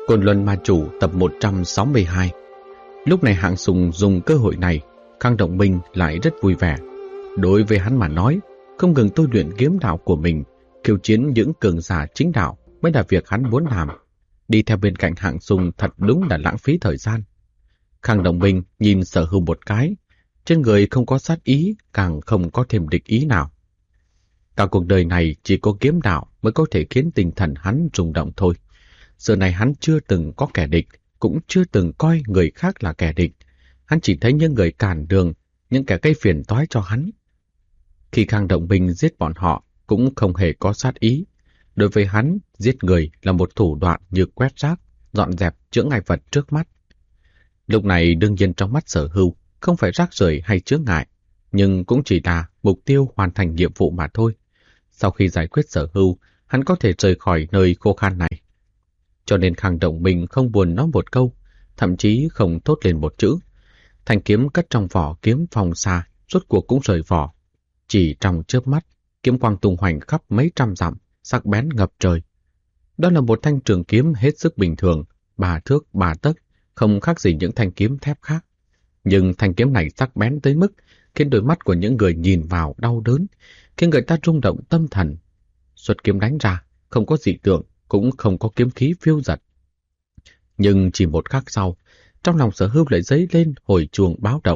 Côn Luân Ma Chủ tập 162. Lúc này Hạng Sùng dùng cơ hội này, Khang Động Minh lại rất vui vẻ. Đối với hắn mà nói, không ngừng tôi luyện kiếm đạo của mình, khiêu chiến những cường giả chính đạo mới là việc hắn muốn làm. Đi theo bên cạnh Hạng Sùng thật đúng là lãng phí thời gian. Khang Động Minh nhìn Sở Hưu một cái, trên người không có sát ý, càng không có thêm địch ý nào. Cả cuộc đời này chỉ có kiếm đạo mới có thể khiến tinh thần hắn rung động thôi. Giờ này hắn chưa từng có kẻ địch, cũng chưa từng coi người khác là kẻ địch. Hắn chỉ thấy những người cản đường, những kẻ gây phiền toái cho hắn. Khi Khang Động Minh giết bọn họ, cũng không hề có sát ý. Đối với hắn, giết người là một thủ đoạn như quét rác, dọn dẹp chướng ngại vật trước mắt. Lúc này đương nhiên trong mắt Sở Hưu không phải rác rưởi hay chướng ngại, nhưng cũng chỉ là mục tiêu hoàn thành nhiệm vụ mà thôi. Sau khi giải quyết Sở Hưu, hắn có thể rời khỏi nơi khô khan này. Cho nên Khang Động Minh không buồn nói một câu, thậm chí không thốt lên một chữ. Thanh kiếm cất trong vỏ kiếm phong xa, rốt cuộc cũng rời vỏ. Chỉ trong chớp mắt, kiếm quang tung hoành khắp mấy trăm dặm, sắc bén ngập trời. Đó là một thanh trường kiếm hết sức bình thường, 3 thước 3 tấc, không khác gì những thanh kiếm thép khác. Nhưng thanh kiếm này sắc bén tới mức khiến đôi mắt của những người nhìn vào đau đớn, khiến người ta rung động tâm thần. Xuất kiếm đánh ra, không có dị tượng, cũng không có kiếm khí phiêu dật. Nhưng chỉ một khắc sau, trong lòng Sở Hưu lại dấy lên hồi chuông báo động.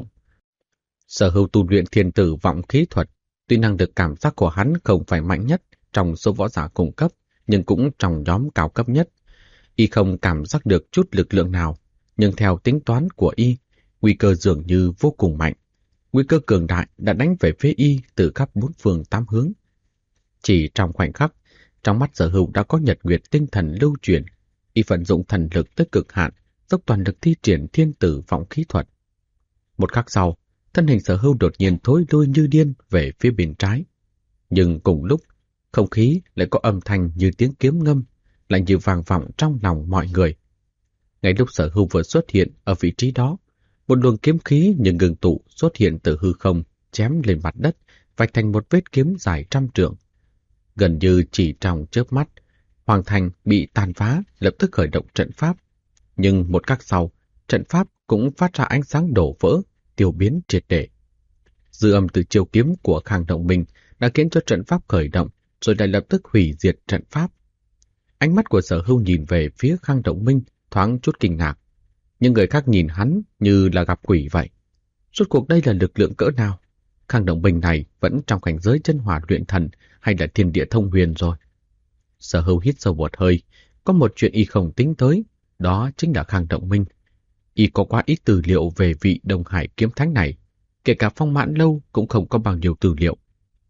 Sở Hưu tu luyện thiên tử vọng khí thuật, tuy năng lực cảm giác của hắn không phải mạnh nhất trong số võ giả cùng cấp, nhưng cũng trong nhóm cao cấp nhất. Y không cảm giác được chút lực lượng nào, nhưng theo tính toán của Y, nguy cơ dường như vô cùng mạnh. Nguy cơ cường đại đã đánh về phía Y từ khắp bốn phương tám hướng. Chỉ trong khoảnh khắc, trong mắt Sở Hưu đã có nhật nguyệt tinh thần lưu chuyển. Y vận dụng thần lực tới cực hạn, dốc toàn lực thi triển thiên tử vọng khí thuật. Một khắc sau, thân hình Sở Hưu đột nhiên thối lui như điên về phía bên trái. Nhưng cùng lúc, không khí lại có âm thanh như tiếng kiếm ngâm, lại như vang vọng trong lòng mọi người. Ngay lúc Sở Hưu vừa xuất hiện ở vị trí đó, một luồng kiếm khí như ngừng tụ xuất hiện từ hư không, chém lên mặt đất, vạch thành một vết kiếm dài trăm trượng. Gần như chỉ trong chớp mắt, Hoàng thành bị tàn phá, lập tức khởi động trận pháp. Nhưng một khắc sau, trận pháp cũng phát ra ánh sáng đổ vỡ, tiêu biến triệt để. Dư âm từ chiêu kiếm của Khang Động Minh đã khiến cho trận pháp khởi động, rồi lại lập tức hủy diệt trận pháp. Ánh mắt của Sở Hưu nhìn về phía Khang Động Minh thoáng chút kinh ngạc, nhưng người khác nhìn hắn như là gặp quỷ vậy. Rốt cuộc đây là lực lượng cỡ nào? Khang Động Minh này vẫn trong cảnh giới chân hỏa luyện thần hay là thiên địa thông huyền rồi? Sở Hưu hít sâu một hơi, có một chuyện y không tính tới, đó chính là Khang Động Minh. Y có quá ít tư liệu về vị Đông Hải kiếm thánh này, kể cả Phong Mãn Lâu cũng không có bao nhiêu tư liệu.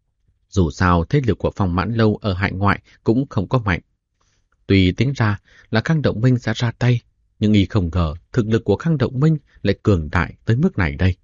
Dù sao thế lực của Phong Mãn Lâu ở hải ngoại cũng không có mạnh. Tuy tính ra là Khang Động Minh sẽ ra tay, nhưng y không ngờ thực lực của Khang Động Minh lại cường đại tới mức này đây.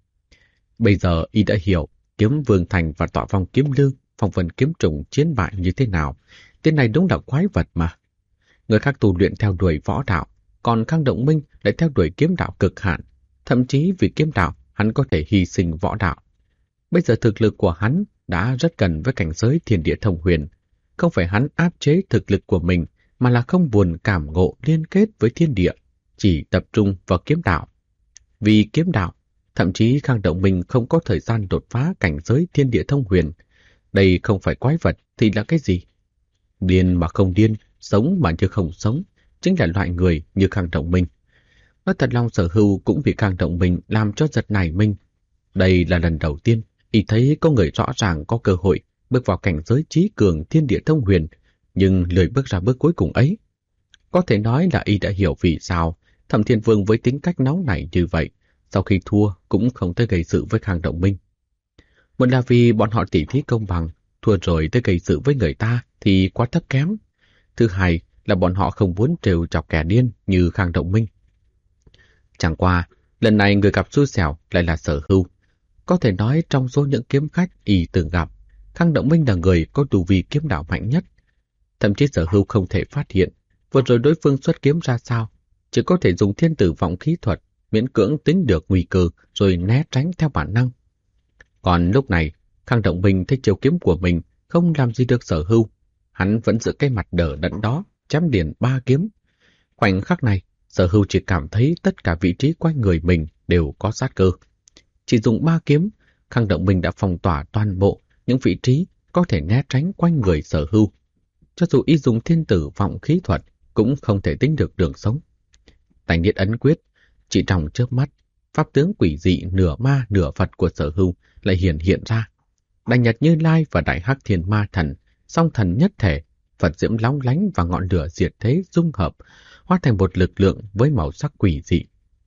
Bây giờ y đã hiểu Kiếm Vương Thành và Tọa Phong Kiếm Lương, Phong Vân Kiếm Trùng chiến bại như thế nào. Tên này đúng là quái vật mà. Người khác tu luyện theo đuổi võ đạo, còn Khang Động Minh lại theo đuổi kiếm đạo cực hạn. Thậm chí vì kiếm đạo, hắn có thể hy sinh võ đạo. Bây giờ thực lực của hắn đã rất gần với cảnh giới thiên địa thông huyền. Không phải hắn áp chế thực lực của mình, mà là không buồn cảm ngộ liên kết với thiên địa, chỉ tập trung vào kiếm đạo. Vì kiếm đạo, thậm chí Khang Động Minh không có thời gian đột phá cảnh giới thiên địa thông huyền. Đây không phải quái vật thì là cái gì? Điên mà không điên, sống mà như không sống, chính là loại người như Khang Động Minh. Nói thật lòng Sở Hưu cũng bị Khang Động Minh làm cho giật nảy mình. Đây là lần đầu tiên y thấy có người rõ ràng có cơ hội bước vào cảnh giới trí cường thiên địa thông huyền, nhưng lười bước ra bước cuối cùng ấy. Có thể nói là y đã hiểu vì sao Thẩm Thiên Vương với tính cách nóng nảy như vậy, sau khi thua cũng không tới gây sự với Khang Động Minh. Một là vì bọn họ tỉ thí công bằng, thua rồi tới gây sự với người ta thì quá thấp kém. Thứ hai là bọn họ không muốn trêu chọc kẻ điên như Khang Động Minh. Chẳng qua, lần này người gặp xui xẻo lại là Sở Hưu. Có thể nói trong số những kiếm khách y từng gặp, Khang Động Minh là người có tu vi kiếm đạo mạnh nhất. Thậm chí Sở Hưu không thể phát hiện vừa rồi đối phương xuất kiếm ra sao, chỉ có thể dùng thiên tử vọng khí thuật miễn cưỡng tính được nguy cơ rồi né tránh theo bản năng. Còn lúc này, Khang Động Minh thấy chiêu kiếm của mình không làm gì được Sở Hưu, hắn vẫn giữ cái mặt đờ đẫn đó, chém liền 3 kiếm. Khoảnh khắc này, Sở Hưu chỉ cảm thấy tất cả vị trí quanh người mình đều có sát cơ. Chỉ dùng 3 kiếm, Khang Động Minh đã phong tỏa toàn bộ những vị trí có thể né tránh quanh người Sở Hưu. Cho dù y dùng thiên tử vọng khí thuật, cũng không thể tính được đường sống. Tài niết ấn quyết, chỉ trong chớp mắt, pháp tướng quỷ dị nửa ma nửa Phật của Sở Hưu lại hiện ra. Đại Nhật Như Lai và Đại Hắc Thiên Ma Thần, song thần nhất thể, Phật diễm lóng lánh và ngọn lửa diệt thế dung hợp, hóa thành một lực lượng với màu sắc quỷ dị.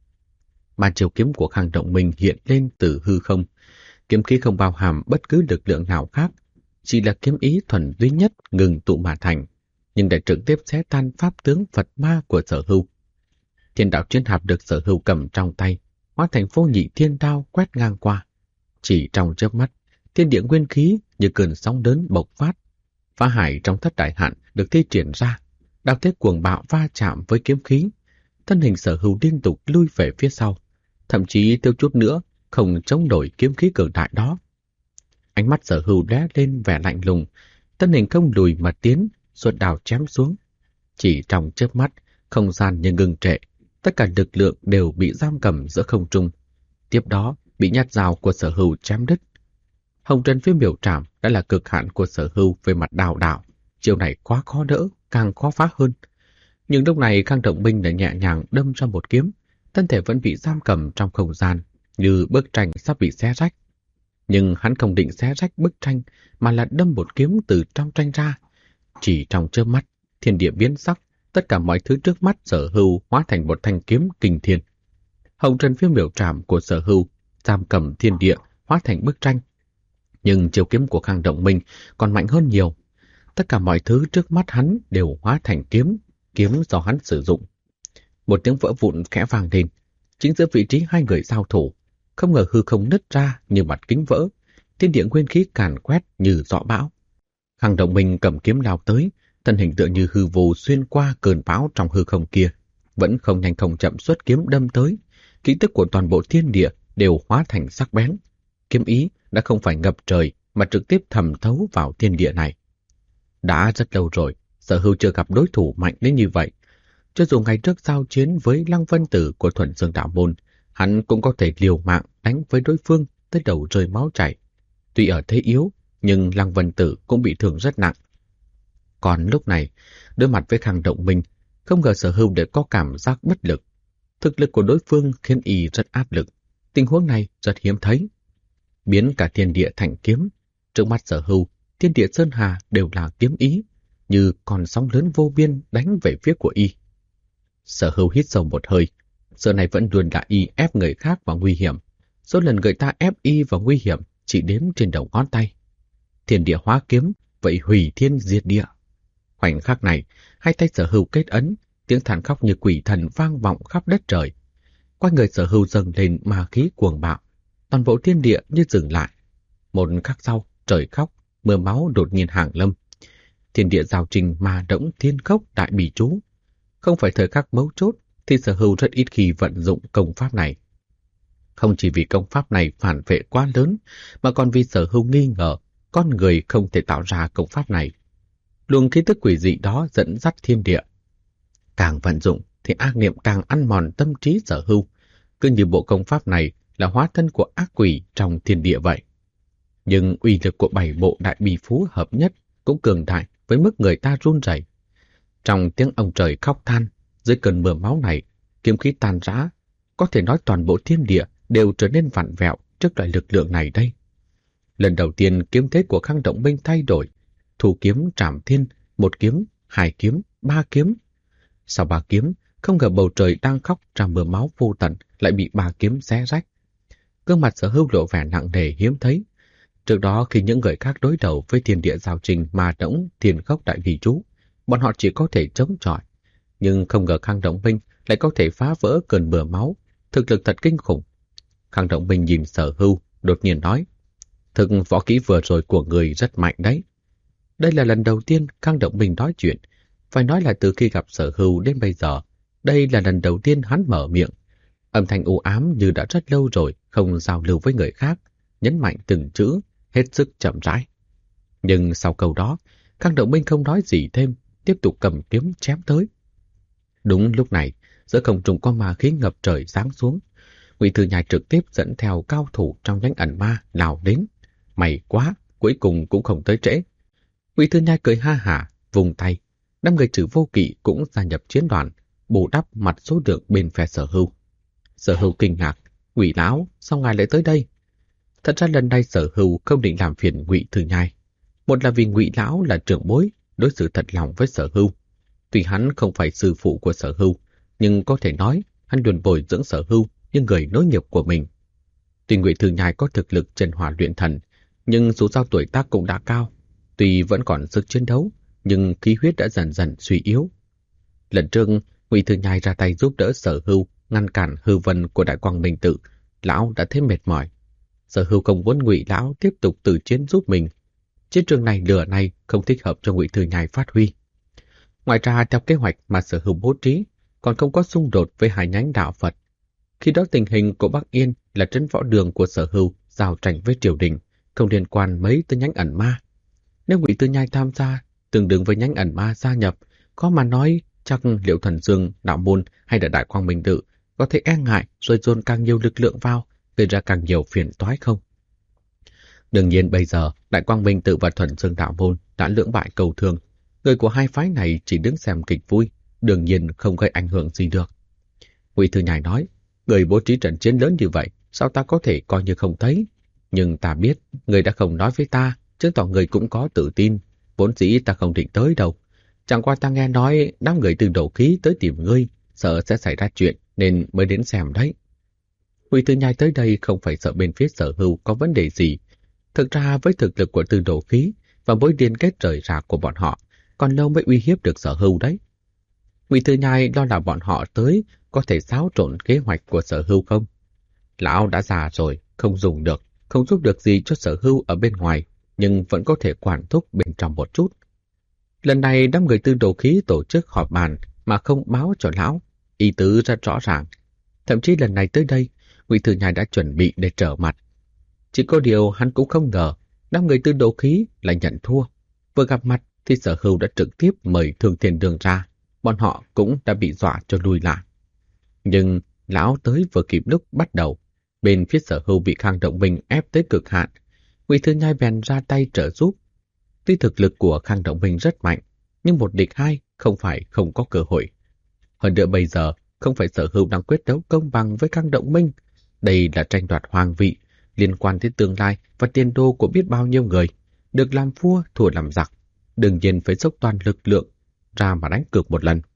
Ba chiêu kiếm của Khang Động Minh hiện lên từ hư không, kiếm khí không bao hàm bất cứ lực lượng nào khác, chỉ là kiếm ý thuần duy nhất ngừng tụ mà thành, nhưng đã trực tiếp xé tan pháp tướng Phật ma của Sở Hưu. Thiên đạo chiến hạp được Sở Hưu cầm trong tay, hóa thành vô nhị thiên đao quét ngang qua. Chỉ trong chớp mắt, thiên địa nguyên khí như cơn sóng lớn bộc phát. Phá hải trong thất đại hạn được thi triển ra, đao thế cuồng bạo va chạm với kiếm khí. Thân hình Sở Hưu liên tục lui về phía sau, thậm chí thiếu chút nữa không chống nổi kiếm khí cường đại đó. Ánh mắt Sở Hưu lóe lên vẻ lạnh lùng, thân hình không lùi mà tiến, xuất đao chém xuống. Chỉ trong chớp mắt, không gian như ngừng trệ, tất cả lực lượng đều bị giam cầm giữa không trung. Tiếp đó, bị nhát dao của Sở Hưu chém đứt. Hồng trần phía miểu trảm đã là cực hạn của Sở Hưu về mặt đào đạo. Chiêu này quá khó đỡ, càng khó phá hơn. Nhưng lúc này Khang Động Minh đã nhẹ nhàng đâm ra một kiếm, thân thể vẫn bị giam cầm trong không gian, như bức tranh sắp bị xé rách. Nhưng hắn không định xé rách bức tranh, mà là đâm một kiếm từ trong tranh ra. Chỉ trong chớp mắt, thiên địa biến sắc, tất cả mọi thứ trước mắt Sở Hưu hóa thành một thanh kiếm kinh thiên. Hồng trần phía miểu trảm của Sở Hưu giam cầm thiên địa hóa thành bức tranh. Nhưng chiêu kiếm của Khang Động Minh còn mạnh hơn nhiều. Tất cả mọi thứ trước mắt hắn đều hóa thành kiếm do hắn sử dụng. Một tiếng vỡ vụn khẽ vang lên, chính giữa vị trí hai người giao thủ. Không ngờ hư không nứt ra như mặt kính vỡ, thiên địa nguyên khí càn quét như gió bão. Khang Động Minh cầm kiếm lao tới, thân hình tựa như hư vô xuyên qua cơn bão trong hư không kia, vẫn không nhanh không chậm xuất kiếm đâm tới. Ký tức của toàn bộ thiên địa đều hóa thành sắc bén. Kiếm ý đã không phải ngập trời mà trực tiếp thẩm thấu vào thiên địa này. Đã rất lâu rồi, Sở Hưu chưa gặp đối thủ mạnh đến như vậy. Cho dù ngày trước giao chiến với Lăng Vân Tử của Thuần Dương Đạo Môn, hắn cũng có thể liều mạng đánh với đối phương tới đầu rơi máu chảy. Tuy ở thế yếu, nhưng Lăng Vân Tử cũng bị thương rất nặng. Còn lúc này, đối mặt với Khang Động Minh, không ngờ Sở Hưu để có cảm giác bất lực. Thực lực của đối phương khiến y rất áp lực. Tình huống này rất hiếm thấy. Biến cả thiên địa thành kiếm. Trước mắt Sở Hưu, thiên địa sơn hà đều là kiếm ý, như con sóng lớn vô biên đánh về phía của y. Sở Hưu hít sâu một hơi. Giờ này vẫn luôn là y ép người khác vào nguy hiểm. Số lần người ta ép y vào nguy hiểm chỉ đếm trên đầu ngón tay. Thiên địa hóa kiếm, vậy hủy thiên diệt địa. Khoảnh khắc này, hai tay Sở Hưu kết ấn, tiếng thản khóc như quỷ thần vang vọng khắp đất trời. Quanh người Sở Hưu dâng lên ma khí cuồng bạo, toàn bộ thiên địa như dừng lại. Một khắc sau, trời khóc, mưa máu đột nhiên hàng lâm. Thiên địa giao trình ma động thiên khốc đại bỉ chú. Không phải thời khắc mấu chốt thì Sở Hưu rất ít khi vận dụng công pháp này. Không chỉ vì công pháp này phản vệ quá lớn, mà còn vì Sở Hưu nghi ngờ con người không thể tạo ra công pháp này. Luồng khí tức quỷ dị đó dẫn dắt thiên địa. Càng vận dụng thì ác niệm càng ăn mòn tâm trí Sở Hưu, cứ như bộ công pháp này là hóa thân của ác quỷ trong thiên địa vậy. Nhưng uy lực của 7 bộ đại bì phú hợp nhất cũng cường đại với mức người ta run rẩy. Trong tiếng ông trời khóc than, dưới cơn mưa máu này, kiếm khí tan rã, có thể nói toàn bộ thiên địa đều trở nên vặn vẹo trước loại lực lượng này đây. Lần đầu tiên kiếm thế của Khang Động Minh thay đổi, thủ kiếm trảm thiên, 1 kiếm, 2 kiếm, 3 kiếm. Sau 3 kiếm, không ngờ bầu trời đang khóc trong mưa máu vô tận lại bị 3 kiếm xé rách. Gương mặt Sở Hưu lộ vẻ nặng nề hiếm thấy. Trước đó khi những người khác đối đầu với thiên địa giao trình ma động thiên khốc đại bỉ chú, bọn họ chỉ có thể chống chọi. Nhưng không ngờ Khang Động Minh lại có thể phá vỡ cơn mưa máu, thực lực thật kinh khủng. Khang Động Minh nhìn Sở Hưu, đột nhiên nói, thực võ kỹ vừa rồi của người rất mạnh đấy. Đây là lần đầu tiên Khang Động Minh nói chuyện, phải nói là từ khi gặp Sở Hưu đến bây giờ, đây là lần đầu tiên hắn mở miệng. Âm thanh u ám như đã rất lâu rồi không giao lưu với người khác, nhấn mạnh từng chữ, hết sức chậm rãi. Nhưng sau câu đó, Khang Động Minh không nói gì thêm, tiếp tục cầm kiếm chém tới. Đúng lúc này, giữa không trung có ma khí ngập trời giáng xuống. Ngụy Thư Nhai trực tiếp dẫn theo cao thủ trong nhánh ẩn ma lao đến. May quá, cuối cùng cũng không tới trễ. Ngụy Thư Nhai cười ha hả, vùng tay. Đám người Trừ Vô Kỵ cũng gia nhập chiến đoàn, bù đắp mặt số lượng bên phe Sở Hưu. Sở Hưu kinh ngạc, Ngụy lão, sao ngài lại tới đây? Thật ra lần này Sở Hưu không định làm phiền Ngụy Thư Nhai. Một là vì Ngụy lão là trưởng bối, đối xử thật lòng với Sở Hưu. Tuy hắn không phải sư phụ của Sở Hưu, nhưng có thể nói hắn luôn bồi dưỡng Sở Hưu như người nối nghiệp của mình. Tuy Ngụy Thư Nhai có thực lực chân hỏa luyện thần, nhưng dù sao tuổi tác cũng đã cao. Tuy vẫn còn sức chiến đấu, nhưng khí huyết đã dần dần suy yếu. Lần trước, Ngụy Thư Nhai ra tay giúp đỡ Sở Hưu ngăn cản hư vân của Đại Quang Minh Tự, lão đã thấy mệt mỏi. Sở Hưu không muốn Ngụy lão tiếp tục tự chiến giúp mình. Chiến trường này lửa này không thích hợp cho Ngụy Thư Nhai phát huy. Ngoài ra, theo kế hoạch mà Sở Hưu bố trí, còn không có xung đột với hai nhánh đạo Phật. Khi đó tình hình của Bắc Yên là trấn võ đường của Sở Hưu giao tranh với triều đình, không liên quan mấy tới nhánh ẩn ma. Nếu Ngụy Thư Nhai tham gia, tương đương với nhánh ẩn ma gia nhập, có mà nói chắc Liễu Thần Dương, Đạo Môn hay là Đại Quang Minh Tự có thể e ngại rồi dồn càng nhiều lực lượng vào, gây ra càng nhiều phiền toái không? Đương nhiên bây giờ, Đại Quang Minh Tự và Thuần Dương Đạo Môn đã lưỡng bại cầu thường. Người của hai phái này chỉ đứng xem kịch vui, đương nhiên không gây ảnh hưởng gì được. Ngụy Thư Nhai nói, người bố trí trận chiến lớn như vậy, sao ta có thể coi như không thấy? Nhưng ta biết, người đã không nói với ta, chứng tỏ người cũng có tự tin. Vốn dĩ ta không định tới đâu. Chẳng qua ta nghe nói đám người từ Đấu Khí tới tìm ngươi, sợ sẽ xảy ra chuyện nên mới đến xem đấy. Ngụy Thư Nhai tới đây không phải sợ bên phía Sở Hưu có vấn đề gì. Thực ra với thực lực của Từ Đấu Khí và mối liên kết rời rạc của bọn họ, còn lâu mới uy hiếp được Sở Hưu đấy. Ngụy Thư Nhai lo là bọn họ tới có thể xáo trộn kế hoạch của Sở Hưu không? Lão đã già rồi, không dùng được, không giúp được gì cho Sở Hưu ở bên ngoài, nhưng vẫn có thể quản thúc bên trong một chút. Lần này đám người Từ Đấu Khí tổ chức họp bàn mà không báo cho lão, ý tứ rất rõ ràng. Thậm chí lần này tới đây, Ngụy Thư Nhai đã chuẩn bị để trở mặt. Chỉ có điều hắn cũng không ngờ, đám người Từ Đấu Khí lại nhận thua. Vừa gặp mặt thì Sở Hưu đã trực tiếp mời Thương Thiên Đường ra, bọn họ cũng đã bị dọa cho lui lại. Nhưng lão tới vừa kịp lúc bắt đầu, bên phía Sở Hưu bị Khang Động Minh ép tới cực hạn, Ngụy Thư Nhai bèn ra tay trợ giúp. Tuy thực lực của Khang Động Minh rất mạnh, nhưng một địch hai không phải không có cơ hội. Hơn nữa bây giờ, không phải Sở Hưu đang quyết đấu công bằng với Khang Động Minh. Đây là tranh đoạt hoàng vị, liên quan đến tương lai và tiền đô của biết bao nhiêu người. Được làm vua, thua làm giặc. Đương nhiên phải dốc toàn lực lượng ra mà đánh cược một lần.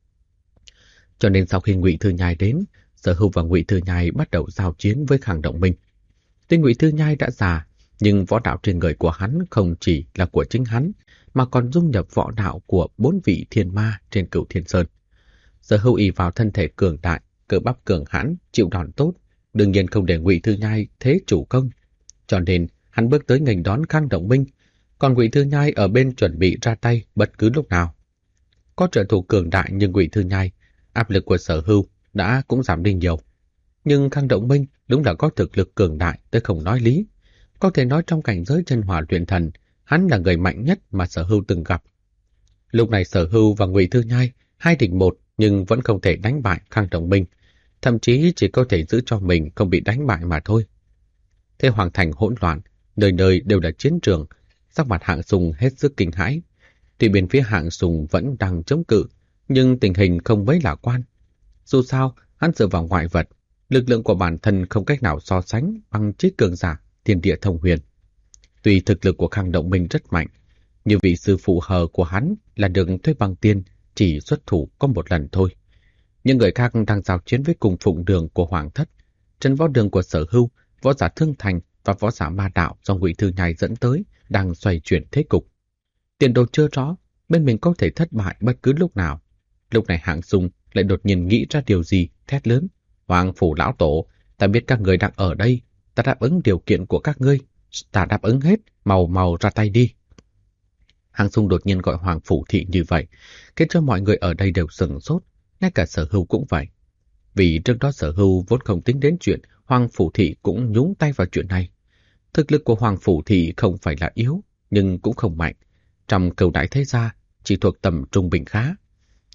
Cho nên sau khi Ngụy Thư Nhai đến, Sở Hưu và Ngụy Thư Nhai bắt đầu giao chiến với Khang Động Minh. Tuy Ngụy Thư Nhai đã già, nhưng võ đạo trên người của hắn không chỉ là của chính hắn, mà còn dung nhập võ đạo của 4 vị thiên ma trên Cửu Thiên Sơn. Sở Hưu ỷ vào thân thể cường đại, cơ bắp cường hãn, chịu đòn tốt, đương nhiên không để Ngụy Thư Nhai thế chủ công. Cho nên hắn bước tới nghênh đón Khang Động Minh, còn Ngụy Thư Nhai ở bên chuẩn bị ra tay bất cứ lúc nào. Có trợ thủ cường đại như Ngụy Thư Nhai, áp lực của Sở Hưu đã cũng giảm đi nhiều. Nhưng Khang Động Minh đúng là có thực lực cường đại tới không nói lý. Có thể nói trong cảnh giới chân hỏa luyện thần, hắn là người mạnh nhất mà Sở Hưu từng gặp. Lúc này Sở Hưu và Ngụy Thư Nhai 2 địch 1 nhưng vẫn không thể đánh bại Khang Động Minh, thậm chí chỉ có thể giữ cho mình không bị đánh bại mà thôi. Thế Hoàng Thành hỗn loạn, nơi nơi đều là chiến trường, sắc mặt Hạng Sùng hết sức kinh hãi. Tuy bên phía Hạng Sùng vẫn đang chống cự, nhưng tình hình không mấy lạc quan. Dù sao, hắn dựa vào ngoại vật, lực lượng của bản thân không cách nào so sánh bằng trí cường giả thiên địa thông huyền. Tuy thực lực của Khang Động Minh rất mạnh, nhưng vị sư phụ hờ của hắn là được Thuế Băng Tiên chỉ xuất thủ có một lần thôi. Những người khác đang giao chiến với cùng phụng đường của Hoàng Thất, trấn võ đường của Sở Hưu, võ giả Thương Thành và võ giả Ma Đạo do Ngụy Thư Nhai dẫn tới đang xoay chuyển thế cục. Tiền đồ chưa rõ, bên mình có thể thất bại bất cứ lúc nào. Lúc này Hạng Sùng lại đột nhiên nghĩ ra điều gì, thét lớn: Hoàng phủ lão tổ, ta biết các người đang ở đây, ta đáp ứng điều kiện của các ngươi, ta đáp ứng hết, mau ra tay đi. Hạng Sùng đột nhiên gọi Hoàng phủ thị như vậy, khiến cho mọi người ở đây đều sửng sốt, ngay cả Sở Hưu cũng vậy. Vì trước đó Sở Hưu vốn không tính đến chuyện Hoàng phủ thị cũng nhúng tay vào chuyện này. Thực lực của Hoàng phủ thị không phải là yếu, nhưng cũng không mạnh. Trong Cửu Đại thế gia chỉ thuộc tầm trung bình khá.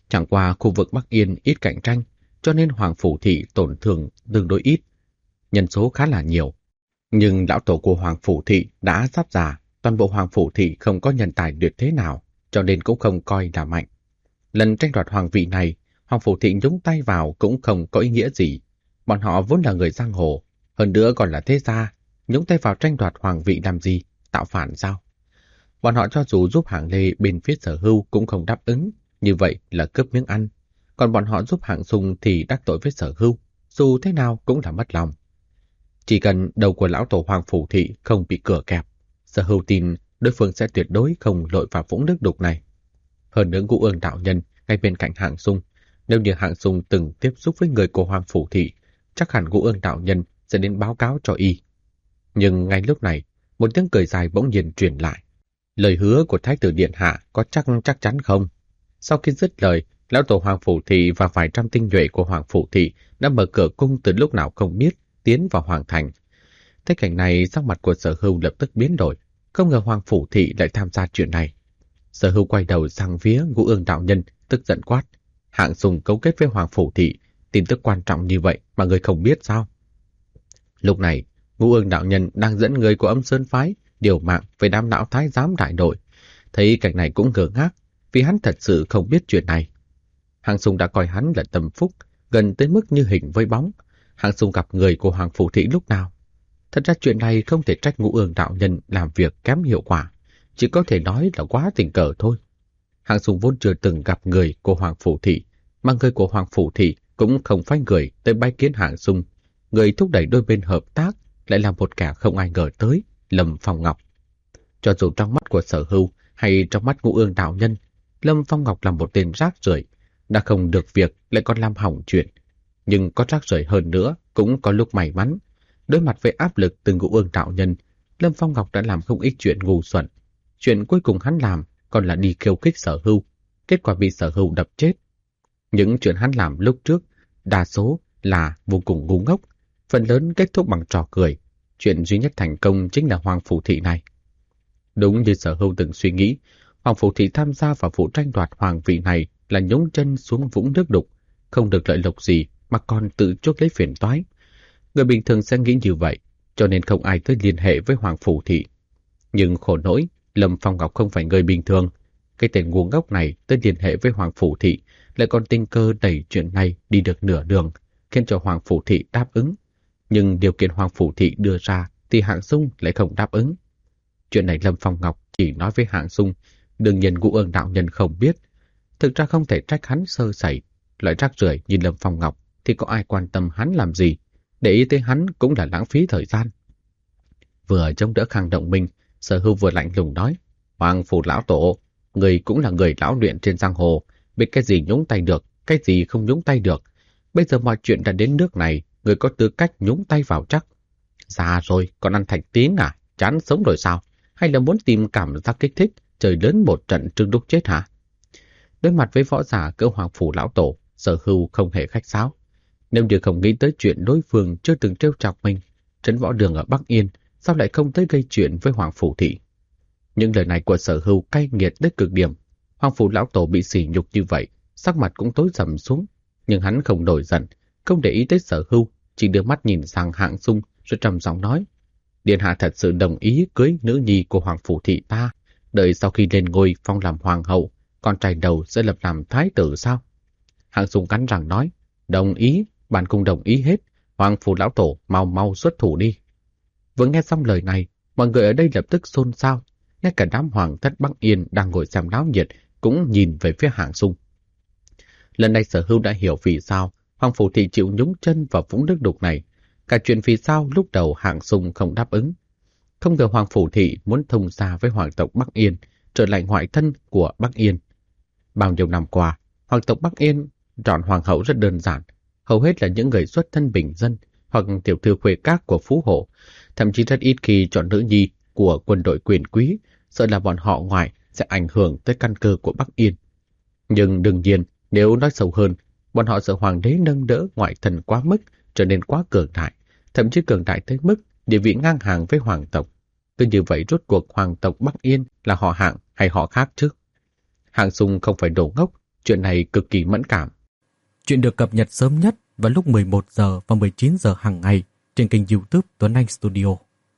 Chẳng qua khu vực Bắc Yên ít cạnh tranh, cho nên Hoàng Phủ Thị tổn thương tương đối ít, nhân số khá là nhiều. Nhưng lão tổ của Hoàng Phủ Thị đã sắp già, toàn bộ Hoàng Phủ Thị không có nhân tài tuyệt thế nào, cho nên cũng không coi là mạnh. Lần tranh đoạt hoàng vị này, Hoàng Phủ Thị nhúng tay vào cũng không có ý nghĩa gì. Bọn họ vốn là người giang hồ, hơn nữa còn là thế gia, nhúng tay vào tranh đoạt hoàng vị làm gì, tạo phản sao? Bọn họ cho dù giúp Hạng Lê bên phía Sở Hưu cũng không đáp ứng, như vậy là cướp miếng ăn. Còn bọn họ giúp Hạng Sung thì đắc tội với Sở Hưu, dù thế nào cũng là mất lòng. Chỉ cần đầu của lão tổ Hoàng Phủ Thị không bị cửa kẹp, Sở Hưu tin đối phương sẽ tuyệt đối không lội vào vũng nước đục này. Hơn nữa Ngũ Ương đạo nhân ngay bên cạnh Hạng Sung, nếu như Hạng Sung từng tiếp xúc với người của Hoàng Phủ Thị, chắc hẳn Ngũ Ương đạo nhân sẽ đến báo cáo cho y. Nhưng ngay lúc này, một tiếng cười dài bỗng nhiên truyền lại. Lời hứa của Thái tử Điện Hạ có chắc chắn không? Sau khi dứt lời, lão tổ Hoàng Phủ Thị và vài trăm tinh nhuệ của Hoàng Phủ Thị đã mở cửa cung từ lúc nào không biết, tiến vào Hoàng Thành. Thấy cảnh này, sắc mặt của Sở Hưu lập tức biến đổi, không ngờ Hoàng Phủ Thị lại tham gia chuyện này. Sở Hưu quay đầu sang phía Ngũ Ương đạo nhân, tức giận quát. Hạng Sung cấu kết với Hoàng Phủ Thị, tin tức quan trọng như vậy mà người không biết sao? Lúc này, Ngũ Ương đạo nhân đang dẫn người của Âm Sơn phái điều mạng với đám lão thái giám đại đội. Thấy cảnh này cũng ngơ ngác, vì hắn thật sự không biết chuyện này. Hạng Sung đã coi hắn là tâm phúc, gần tới mức như hình với bóng. Hạng Sung gặp người của Hoàng Phủ Thị lúc nào? Thật ra chuyện này không thể trách Ngũ Ương đạo nhân làm việc kém hiệu quả, chỉ có thể nói là quá tình cờ thôi. Hạng Sung vốn chưa từng gặp người của Hoàng Phủ Thị, mà người của Hoàng Phủ Thị cũng không phái người tới bái kiến Hạng Sung. Người thúc đẩy đôi bên hợp tác lại là một kẻ không ai ngờ tới, Lâm Phong Ngọc. Cho dù trong mắt của Sở Hưu hay trong mắt Ngũ Ương đạo nhân, Lâm Phong Ngọc là một tên rác rưởi, đã không được việc lại còn làm hỏng chuyện. Nhưng có rác rưởi hơn nữa cũng có lúc may mắn. Đối mặt với áp lực từ Ngũ Ương đạo nhân, Lâm Phong Ngọc đã làm không ít chuyện ngu xuẩn. Chuyện cuối cùng hắn làm còn là đi khiêu khích Sở Hưu, kết quả bị Sở Hưu đập chết. Những chuyện hắn làm lúc trước, đa số là vô cùng ngu ngốc, phần lớn kết thúc bằng trò cười. Chuyện duy nhất thành công chính là Hoàng Phủ Thị này. Đúng như Sở Hưu từng suy nghĩ, Hoàng Phủ Thị tham gia vào vụ tranh đoạt hoàng vị này là nhúng chân xuống vũng nước đục, không được lợi lộc gì mà còn tự chuốc lấy phiền toái. Người bình thường sẽ nghĩ như vậy, cho nên không ai tới liên hệ với Hoàng Phủ Thị. Nhưng khổ nỗi, Lâm Phong Ngọc không phải người bình thường. Cái tên ngu ngốc này tới liên hệ với Hoàng Phủ Thị, lại còn tình cơ đẩy chuyện này đi được nửa đường, khiến cho Hoàng Phủ Thị đáp ứng. Nhưng điều kiện Hoàng Phủ Thị đưa ra thì Hạng Sung lại không đáp ứng. Chuyện này Lâm Phong Ngọc chỉ nói với Hạng Sung, đương nhiên Ngũ Ương đạo nhân không biết. Thực ra không thể trách hắn sơ sẩy, loại rác rưởi như Lâm Phong Ngọc thì có ai quan tâm hắn làm gì, để ý tới hắn cũng là lãng phí thời gian. Vừa chống đỡ Khang Động Minh, Sở Hưu vừa lạnh lùng nói, Hoàng Phủ lão tổ, người cũng là người lão luyện trên giang hồ, biết cái gì nhúng tay được, cái gì không nhúng tay được. Bây giờ mọi chuyện đã đến nước này, người có tư cách nhúng tay vào chắc. Già rồi, còn ăn thạch tín à? Chán sống rồi sao? Hay là muốn tìm cảm giác kích thích, trời lớn một trận trưng đúc chết hả? Đối mặt với võ giả cỡ Hoàng Phủ lão tổ, Sở Hưu không hề khách sáo. Nếu như không nghĩ tới chuyện đối phương chưa từng trêu chọc mình, trấn võ đường ở Bắc Yên, sao lại không tới gây chuyện với Hoàng Phủ Thị? Những lời này của Sở Hưu cay nghiệt đến cực điểm. Hoàng Phủ lão tổ bị sỉ nhục như vậy, sắc mặt cũng tối sầm xuống, nhưng hắn không nổi giận, không để ý tới Sở Hưu, chỉ đưa mắt nhìn sang Hạng Sung rồi trầm giọng nói: Điện hạ thật sự đồng ý cưới nữ nhi của Hoàng Phủ Thị ta, đợi sau khi lên ngôi phong làm hoàng hậu, con trai đầu sẽ lập làm thái tử sao? Hạng Sung cắn răng nói: Đồng ý, bản cung đồng ý hết, Hoàng Phủ lão tổ mau mau xuất thủ đi. Vừa nghe xong lời này, mọi người ở đây lập tức xôn xao, ngay cả đám hoàng thất Bắc Yên đang ngồi xem náo nhiệt cũng nhìn về phía Hạng Sung. Lần này Sở Hưu đã hiểu vì sao Hoàng Phủ Thị chịu nhúng chân vào vũng nước đục này, cả chuyện vì sao lúc đầu Hạng Sung không đáp ứng. Không ngờ Hoàng Phủ Thị muốn thông gia với hoàng tộc Bắc Yên, trở lại ngoại thân của Bắc Yên. Bao nhiêu năm qua, hoàng tộc Bắc Yên chọn hoàng hậu rất đơn giản, hầu hết là những người xuất thân bình dân hoặc tiểu thư khuê các của phú hộ, thậm chí rất ít khi chọn nữ nhi của quân đội quyền quý, sợ là bọn họ ngoại sẽ ảnh hưởng tới căn cơ của Bắc Yên. Nhưng đương nhiên, nếu nói sâu hơn, bọn họ sợ hoàng đế nâng đỡ ngoại thần quá mức, trở nên quá cường đại, thậm chí cường đại tới mức địa vị ngang hàng với hoàng tộc. Cứ như vậy rốt cuộc hoàng tộc Bắc Yên là họ Hạng hay họ khác chứ? Hạng Sung không phải đồ ngốc, Chuyện này cực kỳ mẫn cảm. Chuyện được cập nhật sớm nhất vào lúc 11 giờ và 19 giờ hàng ngày trên kênh YouTube Tuấn Anh Studio.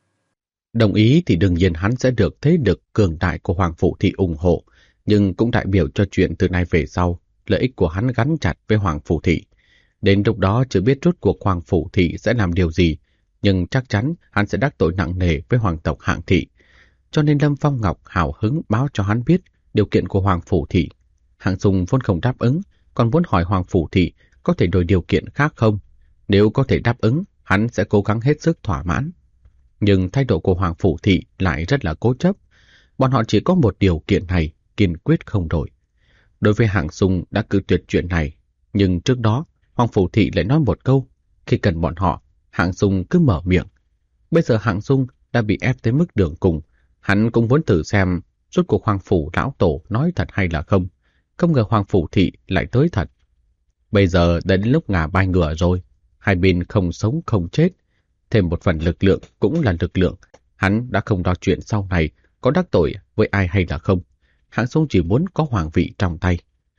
Đồng ý thì đương nhiên hắn sẽ được thế lực cường đại của Hoàng Phủ Thị ủng hộ, nhưng cũng đại biểu cho chuyện từ nay về sau, lợi ích của hắn gắn chặt với Hoàng Phủ Thị. Đến lúc đó chưa biết rốt cuộc Hoàng Phủ Thị sẽ làm điều gì, nhưng chắc chắn hắn sẽ đắc tội nặng nề với hoàng tộc Hạng Thị. Cho nên Lâm Phong Ngọc hào hứng báo cho hắn biết điều kiện của Hoàng Phủ Thị. Hạng Sùng vốn không đáp ứng, còn muốn hỏi Hoàng Phủ Thị có thể đổi điều kiện khác không. Nếu có thể đáp ứng, hắn sẽ cố gắng hết sức thỏa mãn. Nhưng thái độ của Hoàng Phủ Thị lại rất là cố chấp. Bọn họ chỉ có một điều kiện này, kiên quyết không đổi. Đối với Hạng Sùng đã cự tuyệt chuyện này, nhưng trước đó Hoàng Phủ Thị lại nói một câu, khi cần bọn họ, Hạng Sùng cứ mở miệng. Bây giờ Hạng Sùng đã bị ép tới mức đường cùng, hắn cũng muốn thử xem rốt cuộc Hoàng Phủ lão tổ nói thật hay là không. Không ngờ Hoàng Phủ Thị lại tới thật. Bây giờ đã đến lúc ngả vai ngựa rồi, hai bên không sống không chết. Thêm một phần lực lượng cũng là lực lượng. Hắn đã không lo chuyện sau này có đắc tội với ai hay là không. Hạng Sùng chỉ muốn có hoàng vị trong tay.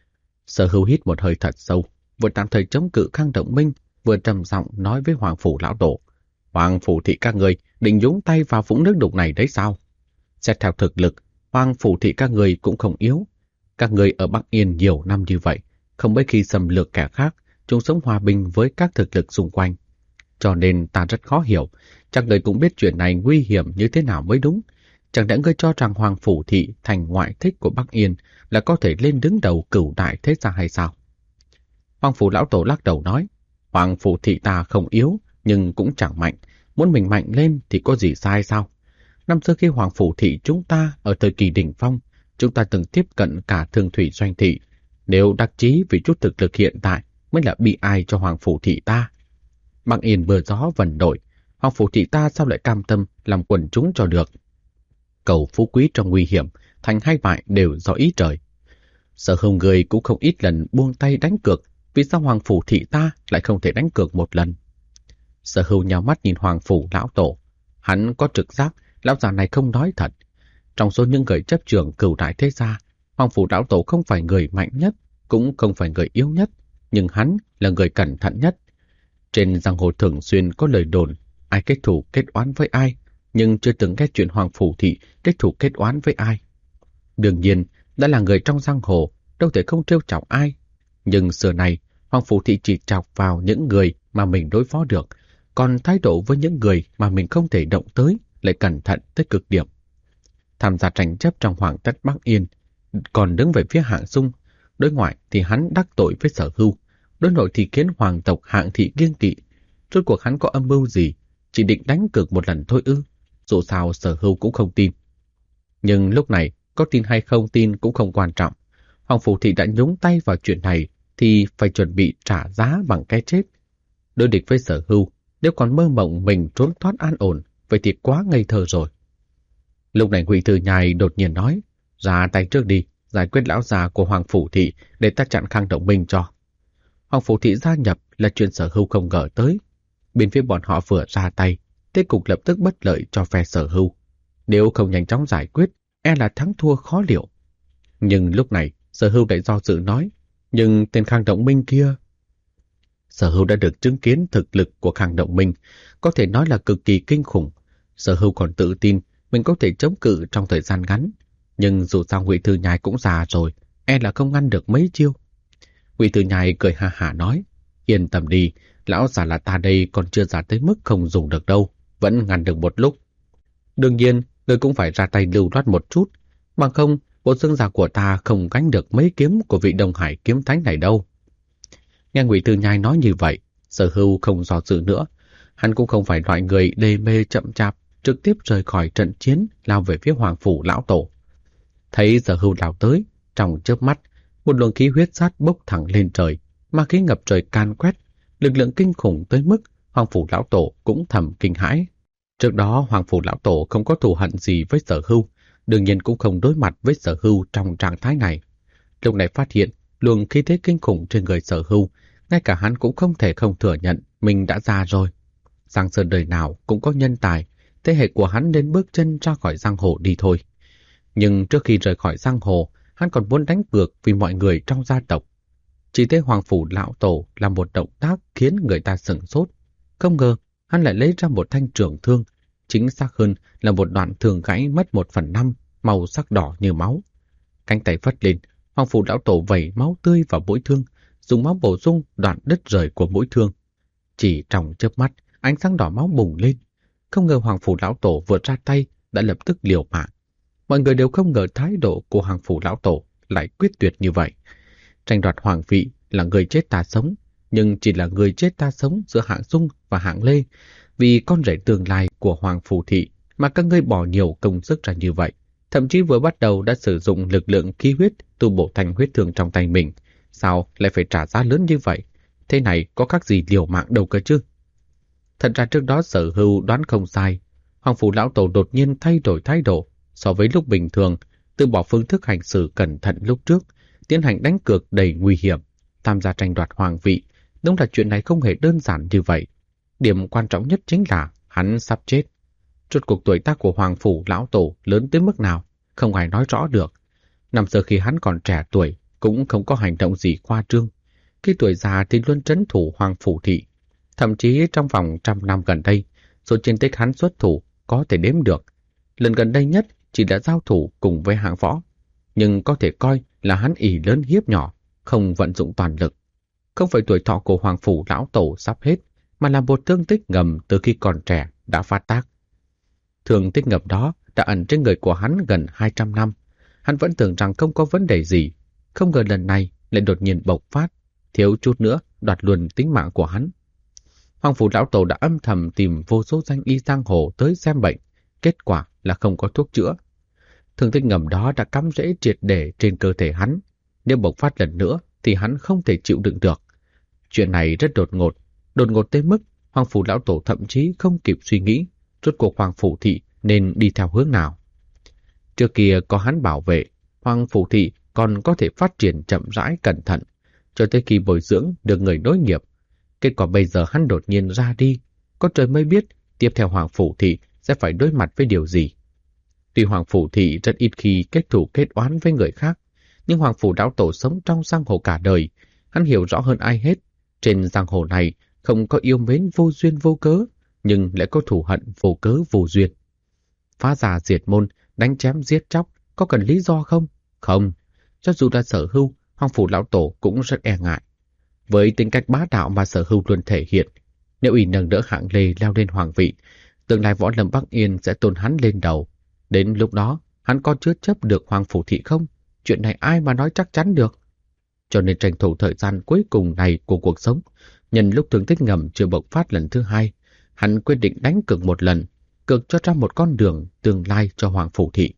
Sở Hưu hít một hơi thật sâu, vừa tạm thời chống cự Khang Động Minh, vừa trầm giọng nói với Hoàng Phủ lão tổ. Hoàng Phủ Thị các người định nhúng tay vào vũng nước đục này đấy sao? Xét theo thực lực, Hoàng Phủ Thị các người cũng không yếu. Các người ở Bắc Yên nhiều năm như vậy, không mấy khi xâm lược kẻ khác, chúng sống hòa bình với các thực lực xung quanh. Cho nên ta rất khó hiểu, chắc người cũng biết chuyện này nguy hiểm như thế nào mới đúng. Chẳng lẽ ngươi cho rằng Hoàng Phủ Thị thành ngoại thích của Bắc Yên là có thể lên đứng đầu cửu đại thế gia hay sao? Hoàng Phủ lão tổ lắc đầu nói, Hoàng Phủ Thị ta không yếu, nhưng cũng chẳng mạnh. Muốn mình mạnh lên thì có gì sai sao? Năm xưa khi Hoàng Phủ Thị chúng ta ở thời kỳ đỉnh phong, chúng ta từng tiếp cận cả Thương Thủy Doanh Thị. Nếu đắc chí vì chút thực lực hiện tại mới là bi ai cho Hoàng Phủ Thị ta. Bắc Yên mưa gió vần đổi, Hoàng Phủ Thị ta sao lại cam tâm làm quần chúng cho được? Cầu phú quý trong nguy hiểm, thành hay bại đều do ý trời. Sở Hưu người cũng không ít lần buông tay đánh cược, vì sao Hoàng Phủ Thị ta lại không thể đánh cược một lần? Sở Hưu nhào mắt nhìn Hoàng Phủ lão tổ, hắn có trực giác lão già này không nói thật. Trong số những người chấp trưởng cửu đại thế gia, Hoàng Phủ lão tổ không phải người mạnh nhất, cũng không phải người yếu nhất, nhưng hắn là người cẩn thận nhất. Trên giang hồ thường xuyên có lời đồn ai kết thù kết oán với ai, nhưng chưa từng nghe chuyện Hoàng Phủ Thị kết thù kết oán với ai. Đương nhiên, đã là người trong giang hồ, đâu thể không trêu chọc ai. Nhưng xưa này, Hoàng Phủ Thị chỉ chọc vào những người mà mình đối phó được, còn thái độ với những người mà mình không thể động tới lại cẩn thận tới cực điểm. Tham gia tranh chấp trong Hoàng thất Bắc Yên, còn đứng về phía Hạng Sung. Đối ngoại thì hắn đắc tội với Sở Hưu, đối nội thì khiến hoàng tộc Hạng Thị kiêng kỵ. Rốt cuộc hắn có âm mưu gì, chỉ định đánh cược một lần thôi ư? Dù sao Sở Hưu cũng không tin. Nhưng lúc này, có tin hay không tin cũng không quan trọng. Hoàng Phủ Thị đã nhúng tay vào chuyện này thì phải chuẩn bị trả giá bằng cái chết. Đối địch với Sở Hưu, nếu còn mơ mộng mình trốn thoát an ổn, vậy thì quá ngây thơ rồi. Lúc này Ngụy Thư Nhai đột nhiên nói, ra tay trước đi, giải quyết lão già của Hoàng Phủ Thị để ta chặn Khang Động Minh cho. Hoàng Phủ Thị gia nhập là chuyện Sở Hưu không ngờ tới. Bên phía bọn họ vừa ra tay, thế cục lập tức bất lợi cho phe Sở Hưu. Nếu không nhanh chóng giải quyết, e là thắng thua khó liệu. Nhưng lúc này, Sở Hưu lại do dự nói, nhưng tên Khang Động Minh kia... Sở Hưu đã được chứng kiến thực lực của Khang Động Minh, có thể nói là cực kỳ kinh khủng. Sở Hưu còn tự tin mình có thể chống cự trong thời gian ngắn. Nhưng dù sao Ngụy Thư Nhai cũng già rồi, e là không ngăn được mấy chiêu. Ngụy Thư Nhai cười ha hả nói, yên tâm đi, lão già là ta đây còn chưa già tới mức không dùng được đâu, vẫn ngăn được một lúc. Đương nhiên, người cũng phải ra tay lưu loát một chút, bằng không, bộ xương già của ta không gánh được mấy kiếm của vị Đông Hải kiếm thánh này đâu. Nghe Ngụy Thư Nhai nói như vậy, Sở Hưu không do dự nữa. Hắn cũng không phải loại người đê mê chậm chạp, trực tiếp rời khỏi trận chiến, lao về phía Hoàng Phủ lão tổ. Thấy Sở Hưu lao tới, trong chớp mắt, một luồng khí huyết sát bốc thẳng lên trời, ma khí ngập trời can quét, lực lượng kinh khủng tới mức Hoàng Phủ lão tổ cũng thầm kinh hãi. Trước đó Hoàng Phủ lão tổ không có thù hận gì với Sở Hưu, đương nhiên cũng không đối mặt với Sở Hưu trong trạng thái này. Lúc này phát hiện luồng khí thế kinh khủng trên người Sở Hưu, ngay cả hắn cũng không thể không thừa nhận mình đã già rồi. Giang Sơn đời nào cũng có nhân tài, thế hệ của hắn nên bước chân ra khỏi giang hồ đi thôi. Nhưng trước khi rời khỏi giang hồ, hắn còn muốn đánh cược vì mọi người trong gia tộc. Chỉ thấy Hoàng Phủ lão tổ làm một động tác khiến người ta sửng sốt. Không ngờ, hắn lại lấy ra một thanh trường thương, chính xác hơn là một đoạn thương gãy mất 1/5, màu sắc đỏ như máu. Cánh tay phất lên, Hoàng Phủ lão tổ vẩy máu tươi vào mũi thương, dùng máu bổ sung đoạn đứt rời của mũi thương. Chỉ trong chớp mắt, ánh sáng đỏ máu bùng lên. Không ngờ Hoàng Phủ lão tổ vừa ra tay đã lập tức liều mạng. Mọi người đều không ngờ thái độ của Hoàng Phủ lão tổ lại quyết tuyệt như vậy. Tranh đoạt hoàng vị là người chết ta sống, nhưng chỉ là người chết ta sống giữa Hạng Dung và Hạng Lê, vì con rể tương lai của Hoàng Phủ thị mà các ngươi bỏ nhiều công sức ra như vậy. Thậm chí vừa bắt đầu đã sử dụng lực lượng khí huyết tu bổ thành huyết thương trong tay mình, sao lại phải trả giá lớn như vậy? Thế này có khác gì liều mạng đâu cơ chứ? Thật ra trước đó Sở Hưu đoán không sai, Hoàng Phủ lão tổ đột nhiên thay đổi thái độ so với lúc bình thường, từ bỏ phương thức hành xử cẩn thận lúc trước, tiến hành đánh cược đầy nguy hiểm, tham gia tranh đoạt hoàng vị. Đúng là chuyện này không hề đơn giản như vậy. Điểm quan trọng nhất chính là hắn sắp chết. Rốt cuộc tuổi tác của Hoàng Phủ lão tổ lớn tới mức nào, không ai nói rõ được. Năm xưa khi hắn còn trẻ tuổi, cũng không có hành động gì khoa trương. Khi tuổi già thì luôn trấn thủ Hoàng Phủ thị. Thậm chí trong vòng 100 năm gần đây, số chiến tích hắn xuất thủ có thể đếm được. Lần gần đây nhất chỉ đã giao thủ cùng với hạng võ, nhưng có thể coi là hắn ỷ lớn hiếp nhỏ, không vận dụng toàn lực. Không phải tuổi thọ của Hoàng Phủ lão tổ sắp hết, mà là một thương tích ngầm từ khi còn trẻ đã phát tác. Thương tích ngầm đó đã ẩn trên người của hắn gần 200 năm. Hắn vẫn tưởng rằng không có vấn đề gì, không ngờ lần này lại đột nhiên bộc phát, thiếu chút nữa đoạt luôn tính mạng của hắn. Hoàng Phủ lão tổ đã âm thầm tìm vô số danh y giang hồ tới xem bệnh, kết quả là không có thuốc chữa. Thương tích ngầm đó đã cắm rễ triệt để trên cơ thể hắn, nếu bộc phát lần nữa thì hắn không thể chịu đựng được. Chuyện này rất đột ngột tới mức Hoàng Phủ lão tổ thậm chí không kịp suy nghĩ rốt cuộc Hoàng Phủ thị nên đi theo hướng nào. Trước kia có hắn bảo vệ, Hoàng Phủ thị còn có thể phát triển chậm rãi cẩn thận, cho tới khi bồi dưỡng được người nối nghiệp. Kết quả bây giờ hắn đột nhiên ra đi, có trời mới biết tiếp theo Hoàng Phủ thị sẽ phải đối mặt với điều gì. Tuy Hoàng Phủ thị rất ít khi kết thù kết oán với người khác, nhưng Hoàng Phủ lão tổ sống trong giang hồ cả đời, hắn hiểu rõ hơn ai hết, trên giang hồ này không có yêu mến vô duyên vô cớ, nhưng lại có thù hận vô cớ vô duyên. Phá gia diệt môn, đánh chém giết chóc, có cần lý do không? Không, cho dù là Sở Hưu, Hoàng Phủ lão tổ cũng rất e ngại. Với tính cách bá đạo mà Sở Hưu luôn thể hiện, nếu y nâng đỡ Hạng Lê leo lên hoàng vị, tương lai võ lâm Bắc Yên sẽ tôn hắn lên đầu. Đến lúc đó, hắn có chứa chấp được Hoàng Phủ thị không? Chuyện này ai mà nói chắc chắn được. Cho nên tranh thủ thời gian cuối cùng này của cuộc sống, nhân lúc thương tích ngầm chưa bộc phát lần thứ hai, hắn quyết định đánh cược một lần, cược cho ra một con đường tương lai cho Hoàng Phủ thị.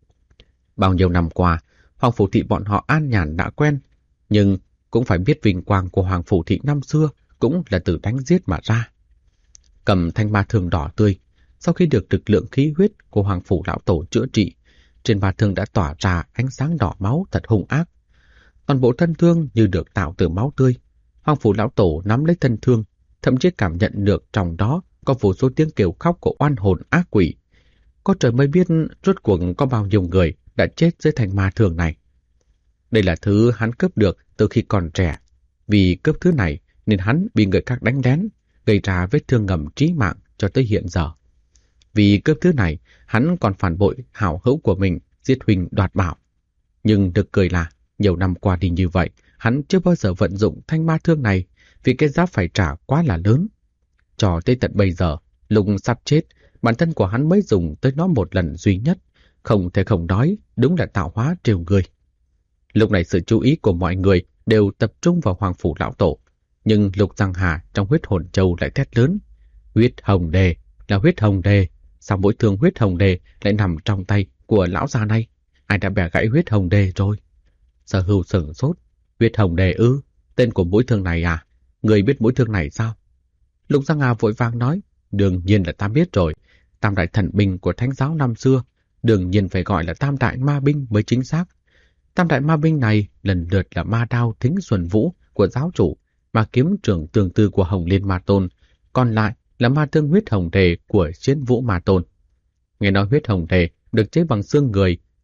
Bao nhiêu năm qua, Hoàng Phủ thị bọn họ an nhàn đã quen, nhưng cũng phải biết vinh quang của Hoàng Phủ thị năm xưa cũng là từ đánh giết mà ra. Cầm thanh ma thương đỏ tươi, sau khi được lực lượng khí huyết của Hoàng Phủ lão tổ chữa trị, trên ma thương đã tỏa ra ánh sáng đỏ máu thật hung ác. Toàn bộ thân thương như được tạo từ máu tươi. Hoàng Phủ lão tổ nắm lấy thân thương, thậm chí cảm nhận được trong đó có vô số tiếng kêu khóc của oan hồn ác quỷ. Có trời mới biết rốt cuộc có bao nhiêu người đã chết dưới thanh ma thương này. Đây là thứ hắn cướp được từ khi còn trẻ. Vì cướp thứ này nên hắn bị người khác đánh lén, gây ra vết thương ngầm chí mạng cho tới hiện giờ. Vì cướp thứ này, hắn còn phản bội hảo hữu của mình, giết huynh đoạt bảo. Nhưng được cười là, nhiều năm qua đi như vậy, hắn chưa bao giờ vận dụng thanh ma thương này vì cái giá phải trả quá là lớn. Cho tới tận bây giờ, lúc sắp chết, bản thân của hắn mới dùng tới nó một lần duy nhất, không thể không nói, đúng là tạo hóa trêu người. Lúc này sự chú ý của mọi người đều tập trung vào Hoàng Phủ lão tổ, nhưng Lục Giang Hà trong huyết hồn châu lại thét lớn. Huyết hồng đề là huyết hồng đề, sao mỗi thương huyết hồng đề lại nằm trong tay của lão già này? Ai đã bẻ gãy huyết hồng đề rồi? Sở Hưu sửng sốt. Huyết hồng đề ư? Tên của mũi thương này à? Người biết mũi thương này sao? Lục Giang Hà vội vàng nói. Đương nhiên là ta biết rồi. Tam đại thần binh của Thánh giáo năm xưa, đương nhiên phải gọi là tam đại ma binh mới chính xác. Tam đại ma binh này lần lượt là ma đao Thính Xuân Vũ của giáo chủ, ma kiếm trưởng tường tư của Hồng Liên Ma Tôn, còn lại là ma thương huyết hồng đề của Chiến Vũ Ma Tôn. Nghe nói huyết hồng đề được chế bằng xương người,